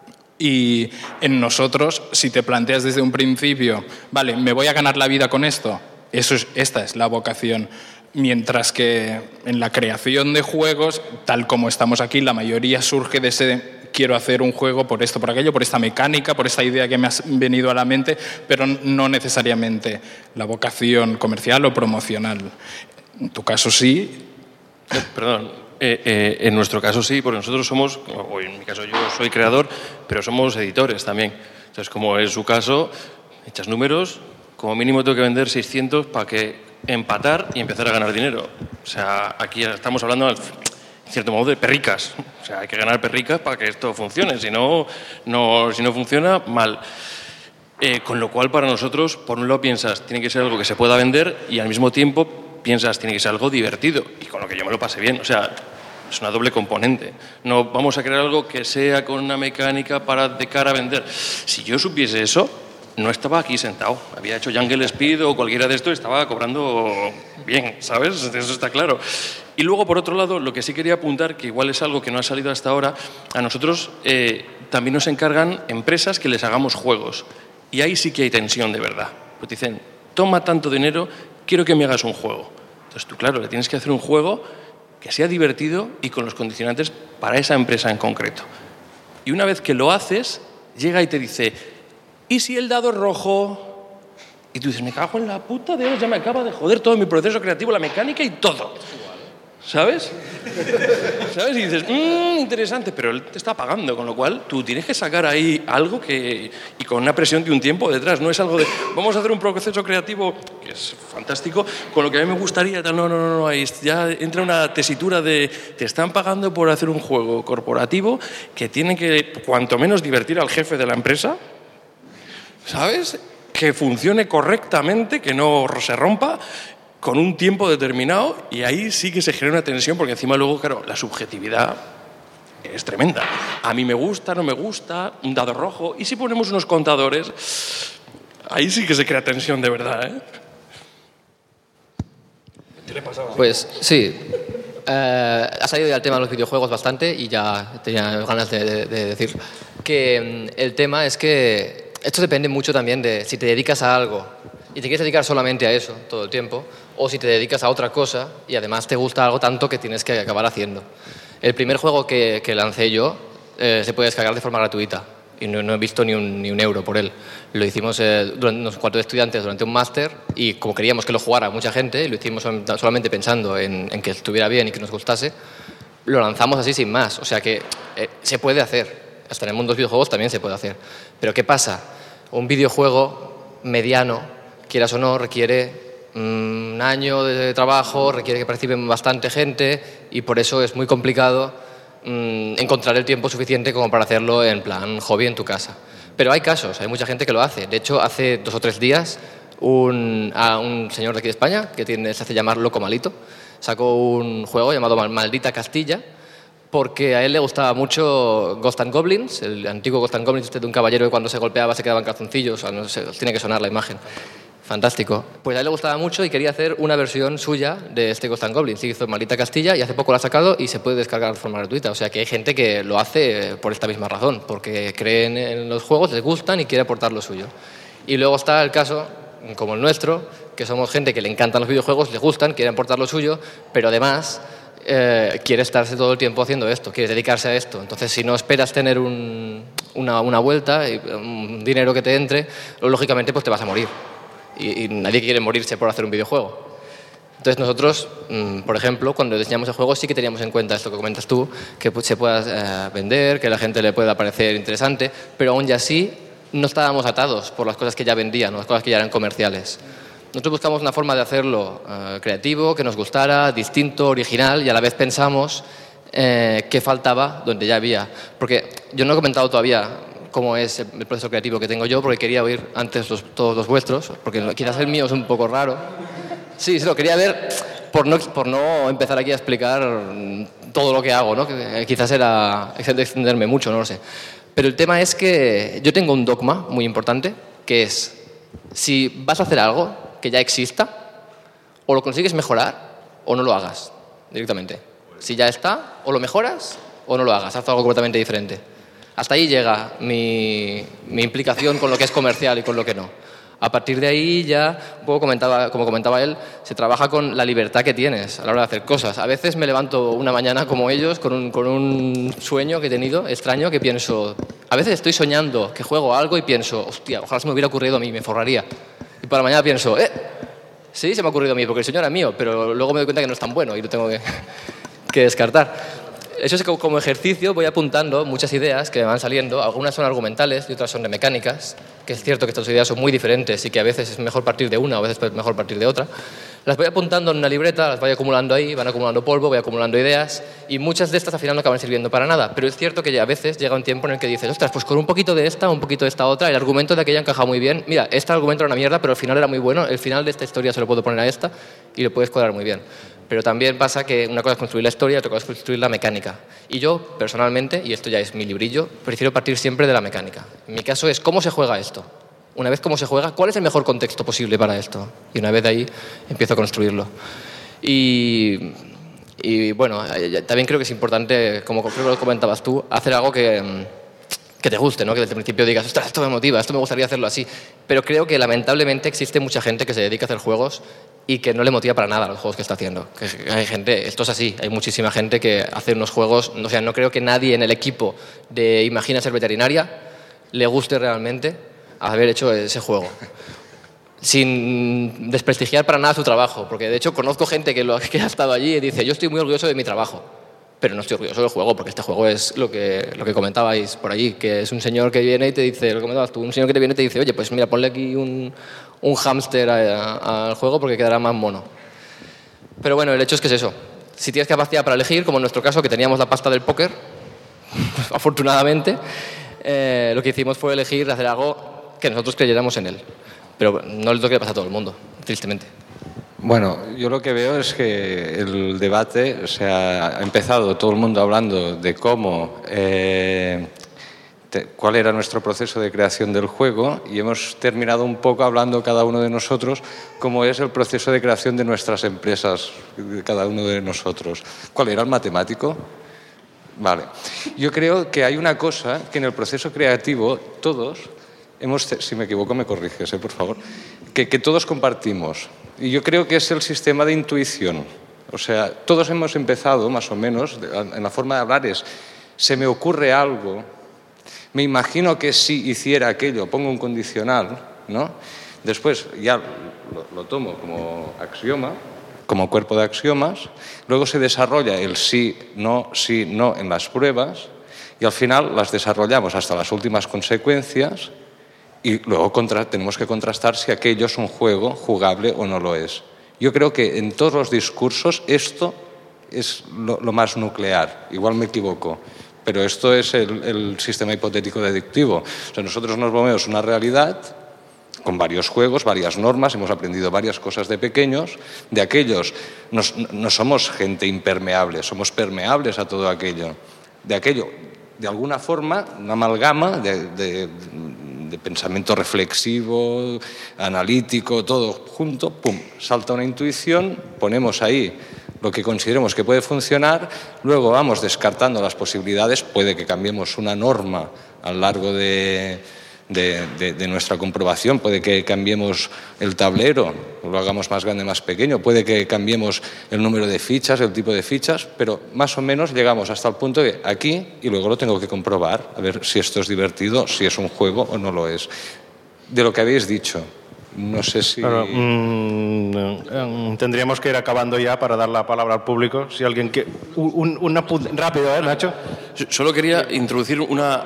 Y en nosotros, si te planteas desde un principio, vale, me voy a ganar la vida con esto, esta es la vocación. Mientras que en la creación de juegos, tal como estamos aquí, la mayoría surge de ese quiero hacer un juego por esto, por aquello, por esta mecánica, por esta idea que me ha venido a la mente, pero no necesariamente la vocación comercial o promocional. En tu caso sí. Perdón, en nuestro caso sí, porque nosotros somos, o en mi caso yo soy creador, pero somos editores también. Entonces, como es su caso, echas números, como mínimo tengo que vender 600 para que empatar y empezar a ganar dinero. O sea, aquí estamos hablando, en cierto modo, de perricas. O sea, hay que ganar perricas para que esto funcione. Si no funciona, mal. Con lo cual, para nosotros, por un lado piensas, tiene que ser algo que se pueda vender, y al mismo tiempo piensas, tiene que ser algo divertido y con lo que yo me lo pase bien. O sea, es una doble componente. No vamos a crear algo que sea con una mecánica de cara a vender. Si yo supiese eso, no estaba aquí sentado. Había hecho Jungle Speed o cualquiera de estos y estaba cobrando bien, ¿sabes? Eso está claro. Y luego, por otro lado, lo que sí quería apuntar, que igual es algo que no ha salido hasta ahora, a nosotros también nos encargan empresas que les hagamos juegos. Y ahí sí que hay tensión de verdad. Pues dicen, toma tanto dinero, quiero que me hagas un juego. Entonces tú, claro, le tienes que hacer un juego que sea divertido y con los condicionantes para esa empresa en concreto. Y una vez que lo haces, llega y te dice, ¿y si el dado es rojo? Y tú dices, me cago en la puta de Dios, ya me acaba de joder todo mi proceso creativo, la mecánica y todo. ¿Sabes? ¿Sabes? Y dices, interesante, pero él te está pagando, con lo cual tú tienes que sacar ahí algo que... Y con una presión de un tiempo detrás, no es algo de, vamos a hacer un proceso creativo, que es fantástico, con lo que a mí me gustaría, tal, no, ahí ya entra una tesitura de, te están pagando por hacer un juego corporativo que tiene que, cuanto menos, divertir al jefe de la empresa, ¿sabes? Que funcione correctamente, que no se rompa, con un tiempo determinado, y ahí sí que se genera una tensión, porque encima luego, claro, la subjetividad es tremenda. A mí me gusta, no me gusta, un dado rojo, y si ponemos unos contadores, ahí sí que se crea tensión de verdad, ¿eh? ¿Qué le pasaba? Pues sí, ha salido ya el tema de los videojuegos bastante, y ya tenía ganas de decir que el tema es que esto depende mucho también de si te dedicas a algo y te quieres dedicar solamente a eso todo el tiempo, o si te dedicas a otra cosa y además te gusta algo tanto que tienes que acabar haciendo. El primer juego que lancé yo se puede descargar de forma gratuita y no he visto ni un euro por él. Lo hicimos durante unos 4 estudiantes durante un máster, y como queríamos que lo jugara mucha gente, lo hicimos solamente pensando en que estuviera bien y que nos gustase, lo lanzamos así sin más. O sea que se puede hacer, hasta en el mundo de los videojuegos también se puede hacer. Pero ¿qué pasa? Un videojuego mediano, quieras o no, requiere un año de trabajo, requiere que participen bastante gente, y por eso es muy complicado encontrar el tiempo suficiente como para hacerlo en plan hobby en tu casa. Pero hay casos, hay mucha gente que lo hace. De hecho, hace 2 o 3 días a un señor de aquí de España, que se hace llamar Loco Malito, sacó un juego llamado Maldita Castilla, porque a él le gustaba mucho Ghosts and Goblins, el antiguo Ghosts and Goblins de un caballero que cuando se golpeaba se quedaban calzoncillos, o sea, no sé, tiene que sonar la imagen. Fantástico. Pues a él le gustaba mucho y quería hacer una versión suya de este Ghosts and Goblins. Hizo Maldita Castilla y hace poco lo ha sacado y se puede descargar de forma gratuita. O sea que hay gente que lo hace por esta misma razón, porque creen en los juegos, les gustan y quiere aportar lo suyo. Y luego está el caso, como el nuestro, que somos gente que le encantan los videojuegos, les gustan, quiere aportar lo suyo, pero además quiere estarse todo el tiempo haciendo esto, quiere dedicarse a esto. Entonces, si no esperas tener una vuelta, un dinero que te entre, lógicamente pues te vas a morir. Y nadie quiere morirse por hacer un videojuego. Entonces nosotros, por ejemplo, cuando diseñamos el juego sí que teníamos en cuenta esto que comentas tú, que se pueda vender, que a la gente le pueda parecer interesante, pero aún y así no estábamos atados por las cosas que ya vendían, las cosas que ya eran comerciales. Nosotros buscamos una forma de hacerlo creativo, que nos gustara, distinto, original, y a la vez pensamos qué faltaba donde ya había. Porque yo no he comentado todavía cómo es el proceso creativo que tengo yo, porque quería oír antes todos los vuestros, porque quizás el mío es un poco raro. Sí, lo quería ver por no empezar aquí a explicar todo lo que hago, ¿no? Que quizás era extenderme mucho, no lo sé. Pero el tema es que yo tengo un dogma muy importante, que es, si vas a hacer algo que ya exista, o lo consigues mejorar o no lo hagas directamente. Si ya está, o lo mejoras o no lo hagas, haz algo completamente diferente. Hasta ahí llega mi implicación con lo que es comercial y con lo que no. A partir de ahí ya, como comentaba él, se trabaja con la libertad que tienes a la hora de hacer cosas. A veces me levanto una mañana como ellos con un sueño que he tenido extraño, que pienso, a veces estoy soñando que juego algo y pienso, hostia, ojalá se me hubiera ocurrido a mí, me forraría. Y por la mañana pienso, sí, se me ha ocurrido a mí, porque el sueño era mío, pero luego me doy cuenta que no es tan bueno y lo tengo que descartar. Eso es que como ejercicio voy apuntando muchas ideas que me van saliendo. Algunas son argumentales y otras son de mecánicas, que es cierto que estas ideas son muy diferentes y que a veces es mejor partir de una, a veces es mejor partir de otra. Las voy apuntando en una libreta, las voy acumulando ahí, van acumulando polvo, voy acumulando ideas, y muchas de estas al final no acaban sirviendo para nada. Pero es cierto que a veces llega un tiempo en el que dices, ostras, pues con un poquito de esta, un poquito de esta otra, el argumento de aquella encaja muy bien. Mira, este argumento era una mierda, pero el final era muy bueno, el final de esta historia se lo puedo poner a esta y lo puedes cuadrar muy bien. Pero también pasa que una cosa es construir la historia, otra cosa es construir la mecánica. Y yo, personalmente, y esto ya es mi librillo, prefiero partir siempre de la mecánica. En mi caso es, ¿cómo se juega esto? Una vez cómo se juega, ¿cuál es el mejor contexto posible para esto? Y una vez de ahí, empiezo a construirlo. Y bueno, también creo que es importante, como creo que lo comentabas tú, hacer algo que que te guste, ¿no? Que desde el principio digas, ostras, esto me motiva, esto me gustaría hacerlo así. Pero creo que lamentablemente existe mucha gente que se dedica a hacer juegos y que no le motiva para nada los juegos que está haciendo. Que hay gente, esto es así, hay muchísima gente que hace unos juegos, o sea, no creo que nadie en el equipo de Imagina ser veterinaria le guste realmente haber hecho ese juego. Sin desprestigiar para nada su trabajo, porque de hecho conozco gente que ha estado allí y dice, yo estoy muy orgulloso de mi trabajo, pero no estoy orgulloso del juego, porque este juego es lo que comentabais por allí, que es un señor que viene y te dice, lo que comentabas tú, un señor que te viene y te dice, oye, pues mira, ponle aquí un hámster al juego porque quedará más mono. Pero bueno, el hecho es que es eso. Si tienes capacidad para elegir, como en nuestro caso, que teníamos la pasta del póker, afortunadamente, lo que hicimos fue elegir hacer algo que nosotros creyéramos en él. Pero no es lo que le pasa a todo el mundo, tristemente. Bueno, yo lo que veo es que el debate, o sea, ha empezado todo el mundo hablando de cómo, cuál era nuestro proceso de creación del juego, y hemos terminado un poco hablando cada uno de nosotros cómo es el proceso de creación de nuestras empresas, de cada uno de nosotros. ¿Cuál era el matemático? Vale. Yo creo que hay una cosa que en el proceso creativo todos si me equivoco me corriges, por favor, que todos compartimos. Y yo creo que es el sistema de intuición. O sea, todos hemos empezado, más o menos, en la forma de hablar es, se me ocurre algo, me imagino que si hiciera aquello, pongo un condicional, ¿no? Después ya lo tomo como axioma, como cuerpo de axiomas, luego se desarrolla el sí, no en las pruebas, y al final las desarrollamos hasta las últimas consecuencias, y luego tenemos que contrastar si aquello es un juego jugable o no lo es. Yo creo que en todos los discursos esto es lo más nuclear. Igual me equivoco, pero esto es el sistema hipotético deductivo. O sea, nosotros nos movemos una realidad con varios juegos, varias normas, hemos aprendido varias cosas de pequeños. De aquellos no somos gente impermeable, somos permeables a todo aquello. De aquello, de alguna forma, una amalgama de pensamiento reflexivo, analítico, todo junto, pum, salta una intuición, ponemos ahí lo que consideremos que puede funcionar, luego vamos descartando las posibilidades, puede que cambiemos una norma a lo largo de nuestra comprobación, puede que cambiemos el tablero, lo hagamos más grande, más pequeño, puede que cambiemos el número de fichas, el tipo de fichas, pero más o menos llegamos hasta el punto de aquí y luego lo tengo que comprobar, a ver si esto es divertido, si es un juego o no lo es. De lo que habéis dicho, no sé si... Claro, tendríamos que ir acabando ya para dar la palabra al público. Si alguien quiere... Rápido, Nacho. Solo quería introducir una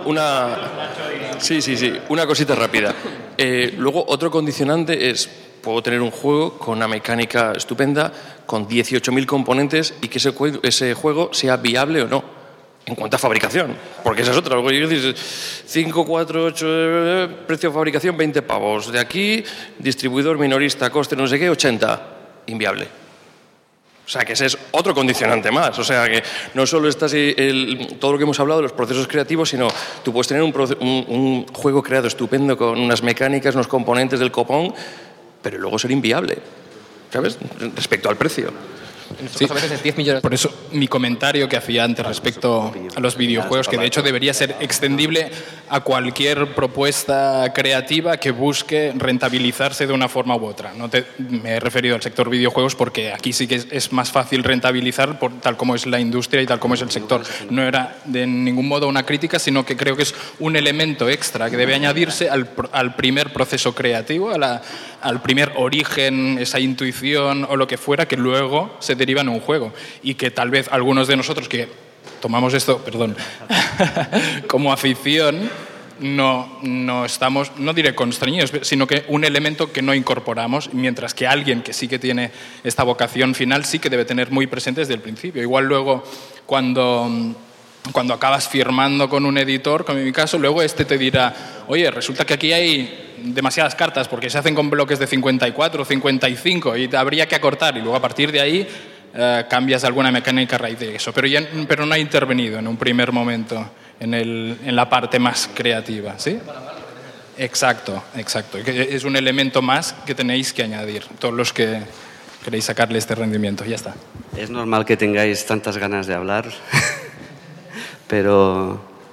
cosita rápida. Luego, otro condicionante es, puedo tener un juego con una mecánica estupenda, con 18.000 componentes y que ese juego sea viable o no, en cuanto a fabricación. Porque esa es otra. Luego dices 5, 4, 8, precio de fabricación 20 pavos. De aquí, distribuidor minorista, coste no sé qué, 80. Inviable. O sea, que ese es otro condicionante más. O sea, que no solo estás todo lo que hemos hablado de los procesos creativos, sino tú puedes tener un juego creado estupendo con unas mecánicas, unos componentes del copón, pero luego ser inviable, ¿sabes? Respecto al precio. Sí, por eso mi comentario que hacía antes respecto a los videojuegos, que de hecho debería ser extendible a cualquier propuesta creativa que busque rentabilizarse de una forma u otra. Me he referido al sector videojuegos porque aquí sí que es más fácil rentabilizar por tal como es la industria y tal como es el sector. No era de ningún modo una crítica, sino que creo que es un elemento extra que debe añadirse al primer proceso creativo, al primer origen, esa intuición o lo que fuera, que luego se deriva en un juego. Y que tal vez algunos de nosotros que tomamos esto, como afición, no estamos, no diré constreñidos, sino que un elemento que no incorporamos, mientras que alguien que sí que tiene esta vocación final sí que debe tener muy presente desde el principio. Igual luego, cuando acabas firmando con un editor, como en mi caso, luego te dirá, oye, resulta que aquí hay demasiadas cartas porque se hacen con bloques de 54 o 55 y habría que acortar, y luego a partir de ahí cambias alguna mecánica a raíz de eso, pero no ha intervenido en un primer momento en la parte más creativa, ¿sí? Exacto. Es un elemento más que tenéis que añadir, todos los que queréis sacarle este rendimiento. Ya está. Es normal que tengáis tantas ganas de hablar, pero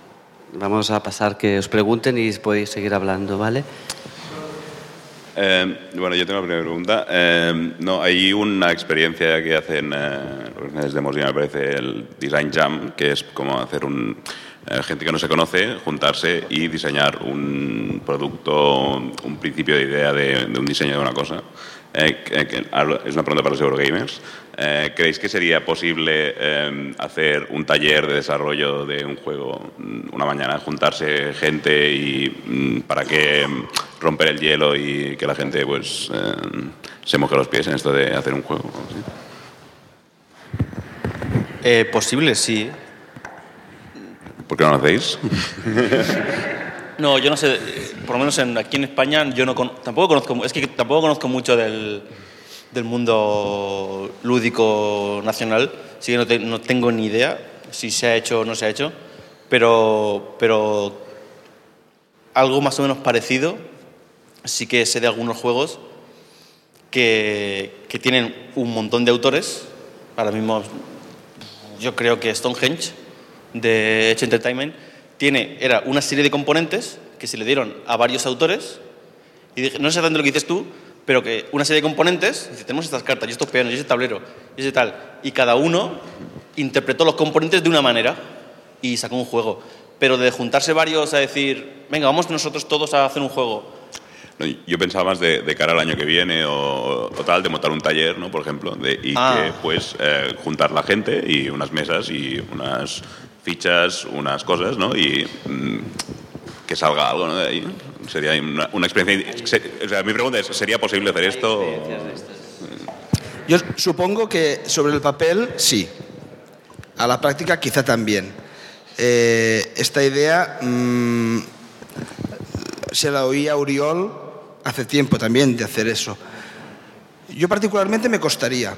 Vamos a pasar que os pregunten y podéis seguir hablando, ¿vale? Bueno, yo tengo la primera pregunta. No, hay una experiencia que hacen desde Mozilla, me parece, el Design Jam, que es como hacer gente que no se conoce, juntarse y diseñar un producto, un principio de idea de un diseño de una cosa. Es una pregunta para los Eurogamers. ¿Creéis que sería posible hacer un taller de desarrollo de un juego una mañana, juntarse gente y para que romper el hielo y que la gente pues se moje los pies en esto de hacer un juego? ¿Sí? Posible, sí. ¿Por qué no lo hacéis? No, yo no sé, por lo menos aquí en España yo tampoco conozco mucho del mundo lúdico nacional, así que no tengo ni idea si se ha hecho o no se ha hecho, pero algo más o menos parecido sí que sé de algunos juegos que tienen un montón de autores. Ahora mismo yo creo que Stonehenge de Edge Entertainment era una serie de componentes que se le dieron a varios autores y dije, no sé exactamente lo que dices tú, pero que una serie de componentes, dice, tenemos estas cartas y estos peones y ese tablero y ese tal, y cada uno interpretó los componentes de una manera y sacó un juego. Pero de juntarse varios a decir, venga, vamos nosotros todos a hacer un juego. No, yo pensaba más de cara al año que viene o tal, de montar un taller, ¿no? Por ejemplo, que pues juntar la gente y unas mesas y unas fichas, unas cosas, ¿no? Y que salga algo, ¿no? De ahí. Sería una experiencia. O sea, mi pregunta es, ¿sería posible hacer esto? Yo supongo que sobre el papel sí. A la práctica quizá también. Esta idea se la oí a Oriol hace tiempo también de hacer eso. Yo particularmente me costaría.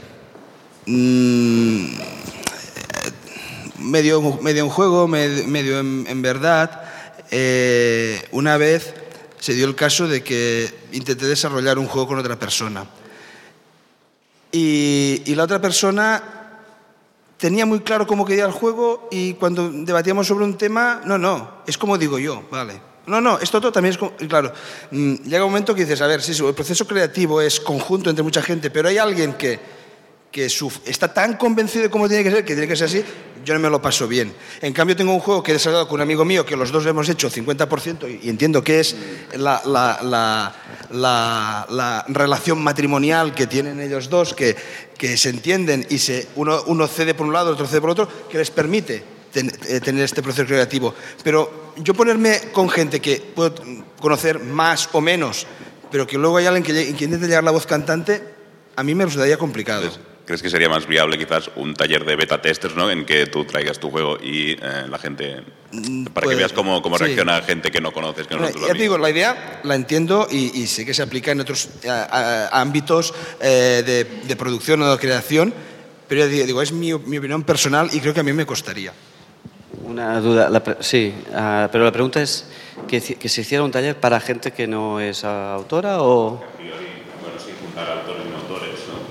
Medio en juego, medio en verdad. Una vez se dio el caso de que intenté desarrollar un juego con otra persona. Y la otra persona tenía muy claro cómo quería el juego y cuando debatíamos sobre un tema, no, es como digo yo, vale. No, esto otro también es como, claro. Llega un momento que dices, a ver, sí, el proceso creativo es conjunto entre mucha gente, pero hay alguien que está tan convencido de cómo tiene que tiene que ser así, yo no me lo paso bien. En cambio, tengo un juego que he desarrollado con un amigo mío que los dos hemos hecho 50% y entiendo que es la relación matrimonial que tienen ellos dos, que se entienden y uno cede por un lado, otro cede por otro, que les permite tener este proceso creativo. Pero yo ponerme con gente que puedo conocer más o menos, pero que luego hay alguien que intente llegar la voz cantante, a mí me resultaría complicado. ¿Crees que sería más viable quizás un taller de beta testers, ¿no? En que tú traigas tu juego y la gente... Para que veas cómo reacciona gente que no conoces, que no es tu amigo. Ya te digo, la idea la entiendo y sé que se aplica en otros ámbitos de producción o de creación, pero ya digo, es mi opinión personal y creo que a mí me costaría. Una duda, pero la pregunta es que se hiciera un taller para gente que no es autora o... Bueno, sí, juntar autores y no autores, ¿no?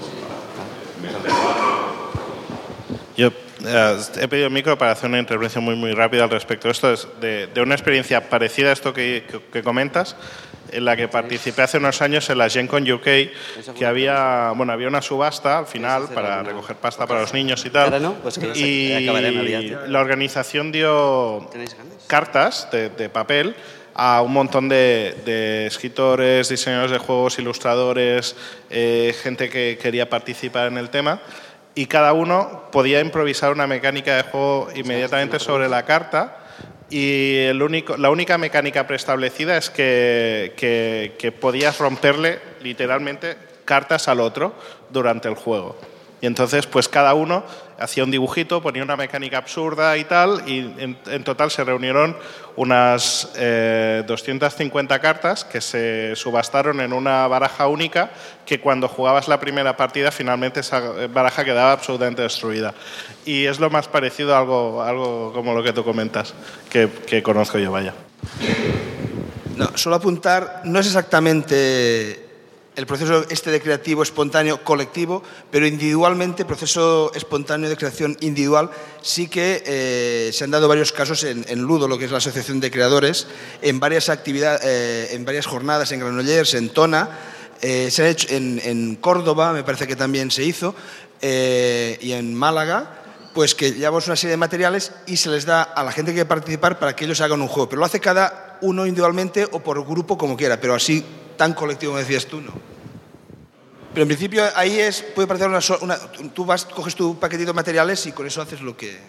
Yo he pedido el micro para hacer una intervención muy rápida al respecto. Esto es de una experiencia parecida a esto que comentas, en la que participé hace unos años en la Gen Con UK, que había una subasta al final para recoger pasta para los niños y tal. Y la organización dio cartas de papel a un montón de escritores, diseñadores de juegos, ilustradores, gente que quería participar en el tema. Y cada uno podía improvisar una mecánica de juego inmediatamente sobre la carta. Y la única mecánica preestablecida es que podías romperle literalmente cartas al otro durante el juego. Y entonces, pues cada uno hacía un dibujito, ponía una mecánica absurda y tal, y en total se reunieron unas 250 cartas que se subastaron en una baraja única, que cuando jugabas la primera partida, finalmente esa baraja quedaba absolutamente destruida. Y es lo más parecido a algo como lo que tú comentas, que conozco yo, vaya. No, solo apuntar, no es exactamente el proceso de creativo espontáneo colectivo, pero individualmente, proceso espontáneo de creación individual, sí que se han dado varios casos en Ludo, lo que es la Asociación de Creadores, en varias actividades, en varias jornadas, en Granollers, en Tona, se han hecho en Córdoba, me parece que también se hizo, y en Málaga, pues que llevamos una serie de materiales y se les da a la gente que quiere participar para que ellos hagan un juego, pero lo hace cada uno individualmente o por grupo como quiera, pero así tan colectivo como decías tú, ¿no? Pero en principio ahí puede parecer tú coges tu paquetito de materiales y con eso haces lo que...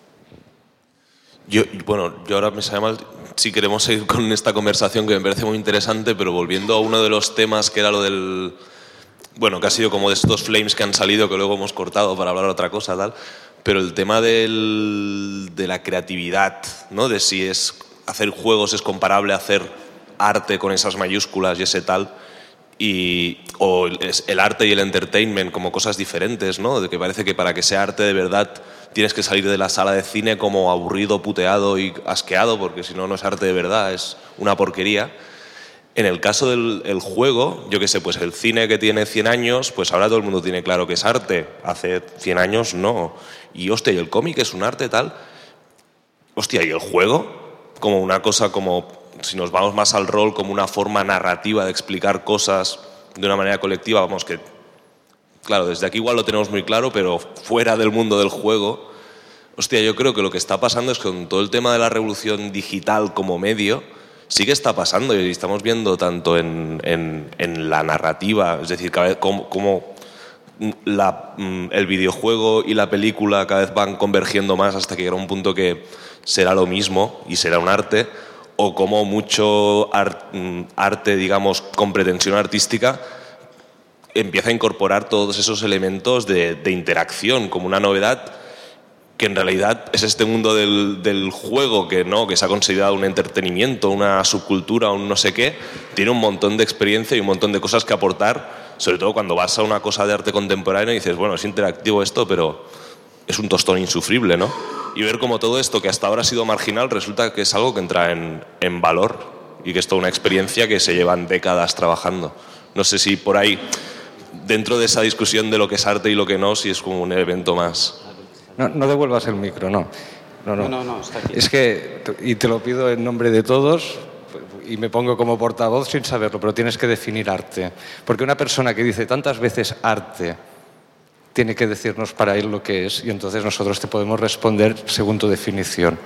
Yo ahora me sale mal si queremos seguir con esta conversación que me parece muy interesante, pero volviendo a uno de los temas que era lo del... Bueno, que ha sido como de estos flames que han salido que luego hemos cortado para hablar de otra cosa, tal. Pero el tema de la creatividad, ¿no? De si hacer juegos es comparable a hacer arte con esas mayúsculas y ese tal, o el arte y el entertainment como cosas diferentes, ¿no? De que parece que para que sea arte de verdad tienes que salir de la sala de cine como aburrido, puteado y asqueado, porque si no, no es arte de verdad, es una porquería. En el caso del juego, yo qué sé, pues el cine que tiene 100 años, pues ahora todo el mundo tiene claro que es arte. Hace 100 años no. Y hostia, ¿y el cómic es un arte tal? Hostia, ¿y el juego? Como una cosa como, si nos vamos más al rol, como una forma narrativa de explicar cosas de una manera colectiva, vamos que... Claro, desde aquí igual lo tenemos muy claro, pero fuera del mundo del juego, hostia, yo creo que lo que está pasando es que con todo el tema de la revolución digital como medio, sí que está pasando y estamos viendo tanto en la narrativa, es decir, cada vez como el videojuego y la película cada vez van convergiendo más hasta que llega un punto que será lo mismo y será un arte, o como mucho arte, digamos, con pretensión artística, empieza a incorporar todos esos elementos de interacción como una novedad que en realidad es este mundo del juego que se ha considerado un entretenimiento, una subcultura, un no sé qué, tiene un montón de experiencia y un montón de cosas que aportar, sobre todo cuando vas a una cosa de arte contemporáneo y dices, bueno, es interactivo esto, pero es un tostón insufrible, ¿no? Y ver cómo todo esto que hasta ahora ha sido marginal resulta que es algo que entra en valor y que es toda una experiencia que se llevan décadas trabajando. No sé si por ahí, dentro de esa discusión de lo que es arte y lo que no, si es como un evento más... No devuelvas el micro, no. No, está aquí. Es que, y te lo pido en nombre de todos, y me pongo como portavoz sin saberlo, pero tienes que definir arte. Porque una persona que dice tantas veces arte tiene que decirnos para él lo que es, y entonces nosotros te podemos responder según tu definición.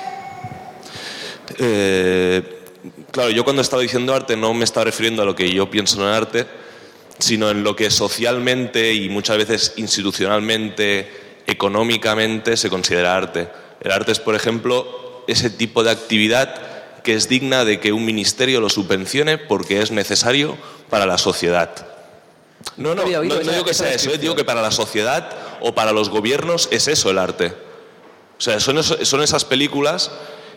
Claro, yo cuando estaba diciendo arte no me estaba refiriendo a lo que yo pienso en arte, sino en lo que socialmente y muchas veces institucionalmente, económicamente se considera arte. El arte es, por ejemplo, ese tipo de actividad que es digna de que un ministerio lo subvencione porque es necesario para la sociedad. No digo que sea eso, digo que para la sociedad o para los gobiernos es eso el arte. O sea, son esas películas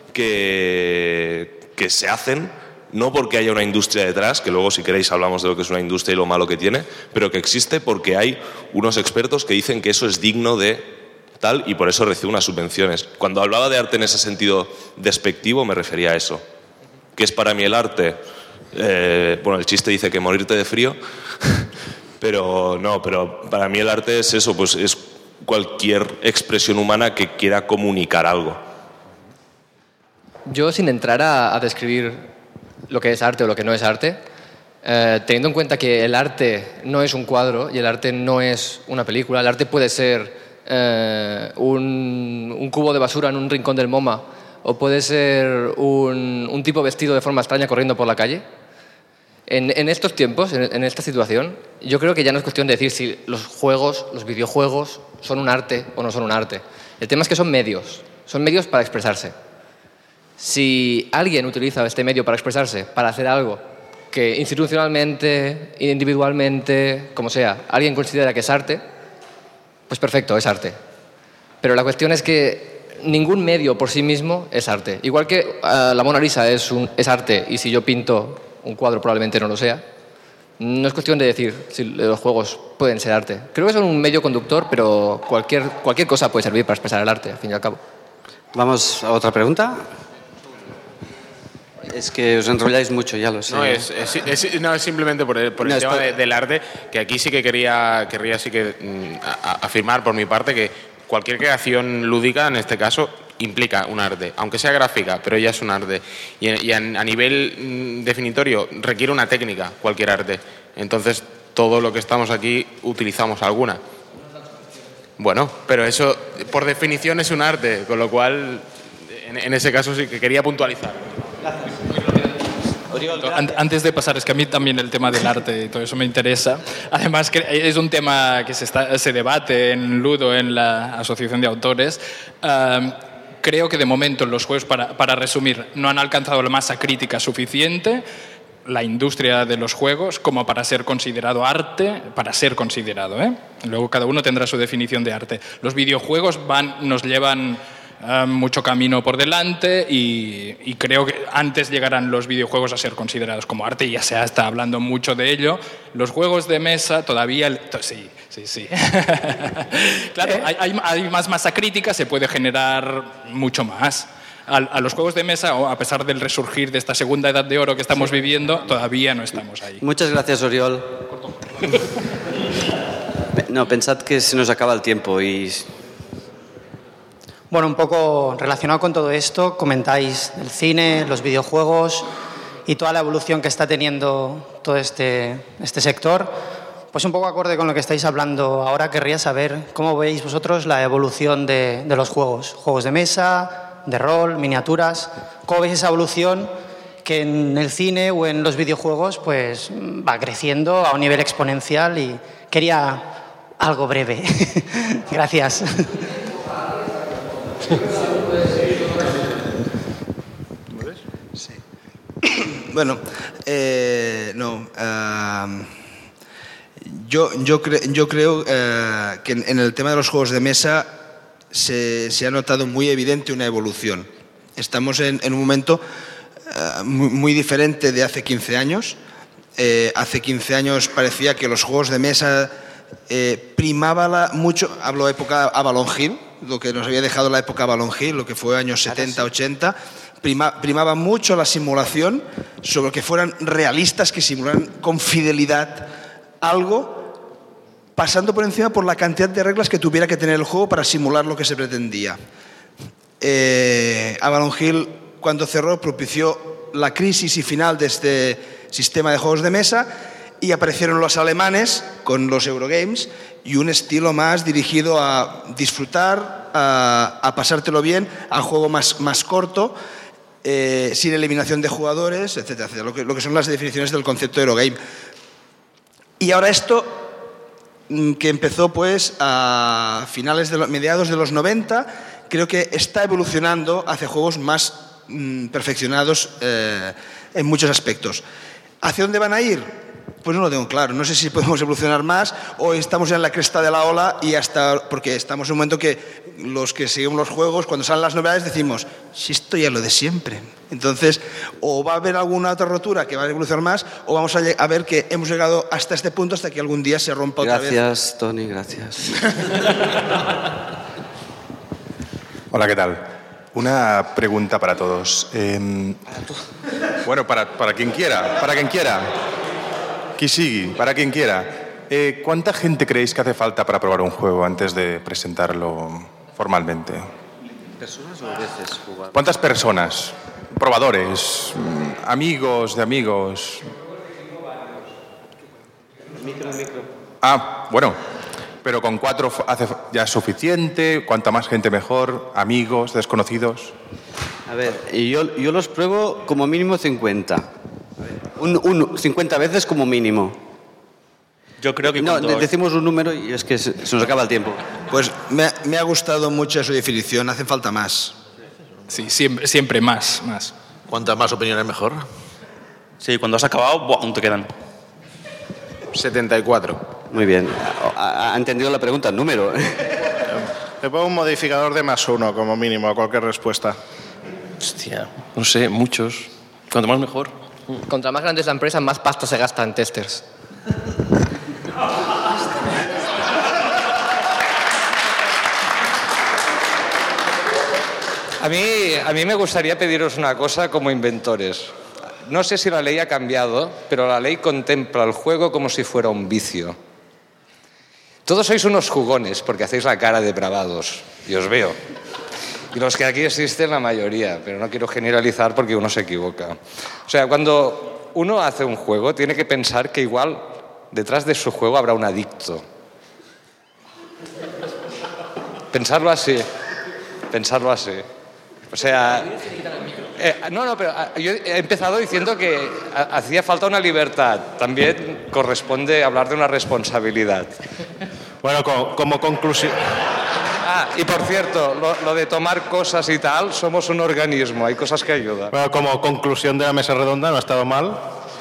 que se hacen no porque haya una industria detrás, que luego si queréis hablamos de lo que es una industria y lo malo que tiene, pero que existe porque hay unos expertos que dicen que eso es digno de tal y por eso recibe unas subvenciones. Cuando hablaba de arte en ese sentido despectivo me refería a eso. ¿Qué es para mí el arte? El chiste dice que morirte de frío, pero para mí el arte es eso, pues es cualquier expresión humana que quiera comunicar algo. Yo, sin entrar a describir lo que es arte o lo que no es arte, teniendo en cuenta que el arte no es un cuadro y el arte no es una película, el arte puede ser un cubo de basura en un rincón del MoMA o puede ser un tipo vestido de forma extraña corriendo por la calle. En estos tiempos, en esta situación, yo creo que ya no es cuestión de decir si los videojuegos son un arte o no son un arte. El tema es que son medios para expresarse. Si alguien utiliza este medio para expresarse, para hacer algo que institucionalmente, individualmente, como sea, alguien considera que es arte, pues perfecto, es arte. Pero la cuestión es que ningún medio por sí mismo es arte. Igual que la Mona Lisa es arte y si yo pinto un cuadro probablemente no lo sea, no es cuestión de decir si los juegos pueden ser arte. Creo que son un medio conductor, pero cualquier cosa puede servir para expresar el arte, al fin y al cabo. Vamos a otra pregunta. Es que os enrolláis mucho, ya lo sé. No, es simplemente por el tema del arte, que aquí sí que querría afirmar por mi parte que cualquier creación lúdica, en este caso, implica un arte, aunque sea gráfica, pero ya es un arte. Y a nivel definitorio requiere una técnica, cualquier arte. Entonces, todo lo que estamos aquí utilizamos alguna. Bueno, pero eso por definición es un arte, con lo cual en ese caso sí que quería puntualizar. Antes de pasar, es que a mí también el tema del arte y todo eso me interesa. Además, que es un tema que se debate en Ludo, en la Asociación de Autores. Creo que de momento los juegos, para resumir, no han alcanzado la masa crítica suficiente, la industria de los juegos, como para ser considerado arte, Luego cada uno tendrá su definición de arte. Los videojuegos nos llevan mucho camino por delante y creo que antes llegarán los videojuegos a ser considerados como arte, y ya se está hablando mucho de ello. Los juegos de mesa todavía... Sí. Claro, hay más masa crítica, se puede generar mucho más. A los juegos de mesa, a pesar del resurgir de esta segunda edad de oro que estamos viviendo, todavía no estamos ahí. Muchas gracias, Oriol. No, pensad que se nos acaba el tiempo y... Bueno, un poco relacionado con todo esto, comentáis el cine, los videojuegos y toda la evolución que está teniendo todo este sector. Pues un poco acorde con lo que estáis hablando ahora, querría saber cómo veis vosotros la evolución de los juegos de mesa, de rol, miniaturas. ¿Cómo veis esa evolución que en el cine o en los videojuegos pues va creciendo a un nivel exponencial? Y quería algo breve. Gracias. Sí. Bueno, yo creo que en el tema de los juegos de mesa se ha notado muy evidente una evolución. Estamos en un momento muy diferente de hace 15 años. Hace 15 años parecía que los juegos de mesa primaba mucho, hablo de época Avalon Hill, lo que nos había dejado la época Avalon Hill, lo que fue años 70, 80, primaba mucho la simulación sobre que fueran realistas, que simularan con fidelidad algo, pasando por encima por la cantidad de reglas que tuviera que tener el juego para simular lo que se pretendía. Avalon Hill, cuando cerró, propició la crisis y final de este sistema de juegos de mesa, y aparecieron los alemanes con los Eurogames y un estilo más dirigido a disfrutar, a pasártelo bien, a juego más corto, sin eliminación de jugadores, etcétera, etcétera, lo que son las definiciones del concepto de Eurogame. Y ahora esto, que empezó pues a mediados de los 90, creo que está evolucionando hacia juegos más perfeccionados en muchos aspectos. ¿Hacia dónde van a ir? Pues no lo tengo claro. No sé si podemos evolucionar más o estamos ya en la cresta de la ola, porque estamos en un momento que los que seguimos los juegos, cuando salen las novedades, decimos, si esto ya es lo de siempre. Entonces, o va a haber alguna otra rotura que va a evolucionar más, o vamos a ver que hemos llegado hasta este punto, hasta que algún día se rompa otra vez. Gracias, Tony, gracias. Hola, ¿qué tal? Una pregunta para todos. Bueno, para quien quiera, Qui sigui, para quien quiera. ¿Cuánta gente creéis que hace falta para probar un juego antes de presentarlo formalmente? ¿Personas o veces jugar? ¿Cuántas personas? Probadores, amigos de amigos. Micro. Bueno, pero con 4 ya es suficiente. Cuanta más gente mejor. Amigos, desconocidos. A ver, yo los pruebo como mínimo 50. 50 veces como mínimo. Yo creo que... No, decimos un número y es que se nos acaba el tiempo. Pues me ha gustado mucho su definición. Hacen falta más. Sí, siempre más. ¿Cuántas más opiniones mejor? Sí, cuando has acabado, aún te quedan. 74. Muy bien. ¿Ha entendido la pregunta? Número. Le pongo un modificador de +1 como mínimo a cualquier respuesta. Hostia, no sé, muchos. Cuanto más mejor. Contra más grande es la empresa, más pasta se gasta en testers. A mí me gustaría pediros una cosa como inventores. No sé si la ley ha cambiado, pero la ley contempla el juego como si fuera un vicio. Todos sois unos jugones porque hacéis la cara de bravados, y os veo. Y los que aquí existen, la mayoría, pero no quiero generalizar porque uno se equivoca. O sea, cuando uno hace un juego, tiene que pensar que igual detrás de su juego habrá un adicto. Pensarlo así. O sea, pero yo he empezado diciendo que hacía falta una libertad. También corresponde hablar de una responsabilidad. Bueno, como conclusión... Y por cierto, lo de tomar cosas y tal, somos un organismo, hay cosas que ayudan. Bueno, como conclusión de la mesa redonda, no ha estado mal.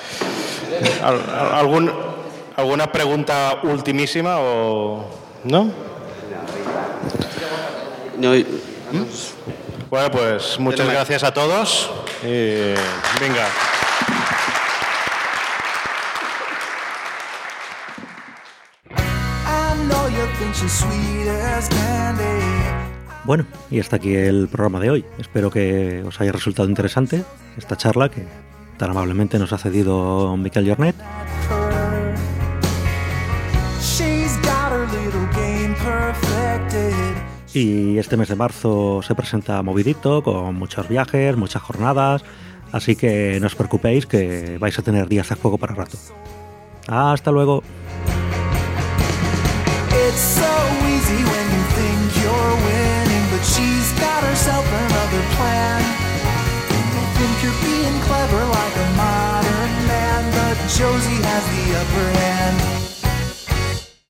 ¿Alguna pregunta ultimísima o no? No. Bueno, pues muchas gracias a todos. Y venga. Bueno, y hasta aquí el programa de hoy. Espero que os haya resultado interesante esta charla que tan amablemente nos ha cedido Miquel Jornet. Y este mes de marzo se presenta movidito, con muchos viajes, muchas jornadas, así que no os preocupéis que vais a tener días de juego para rato. Hasta luego. It's so easy when you think you're winning, but she's got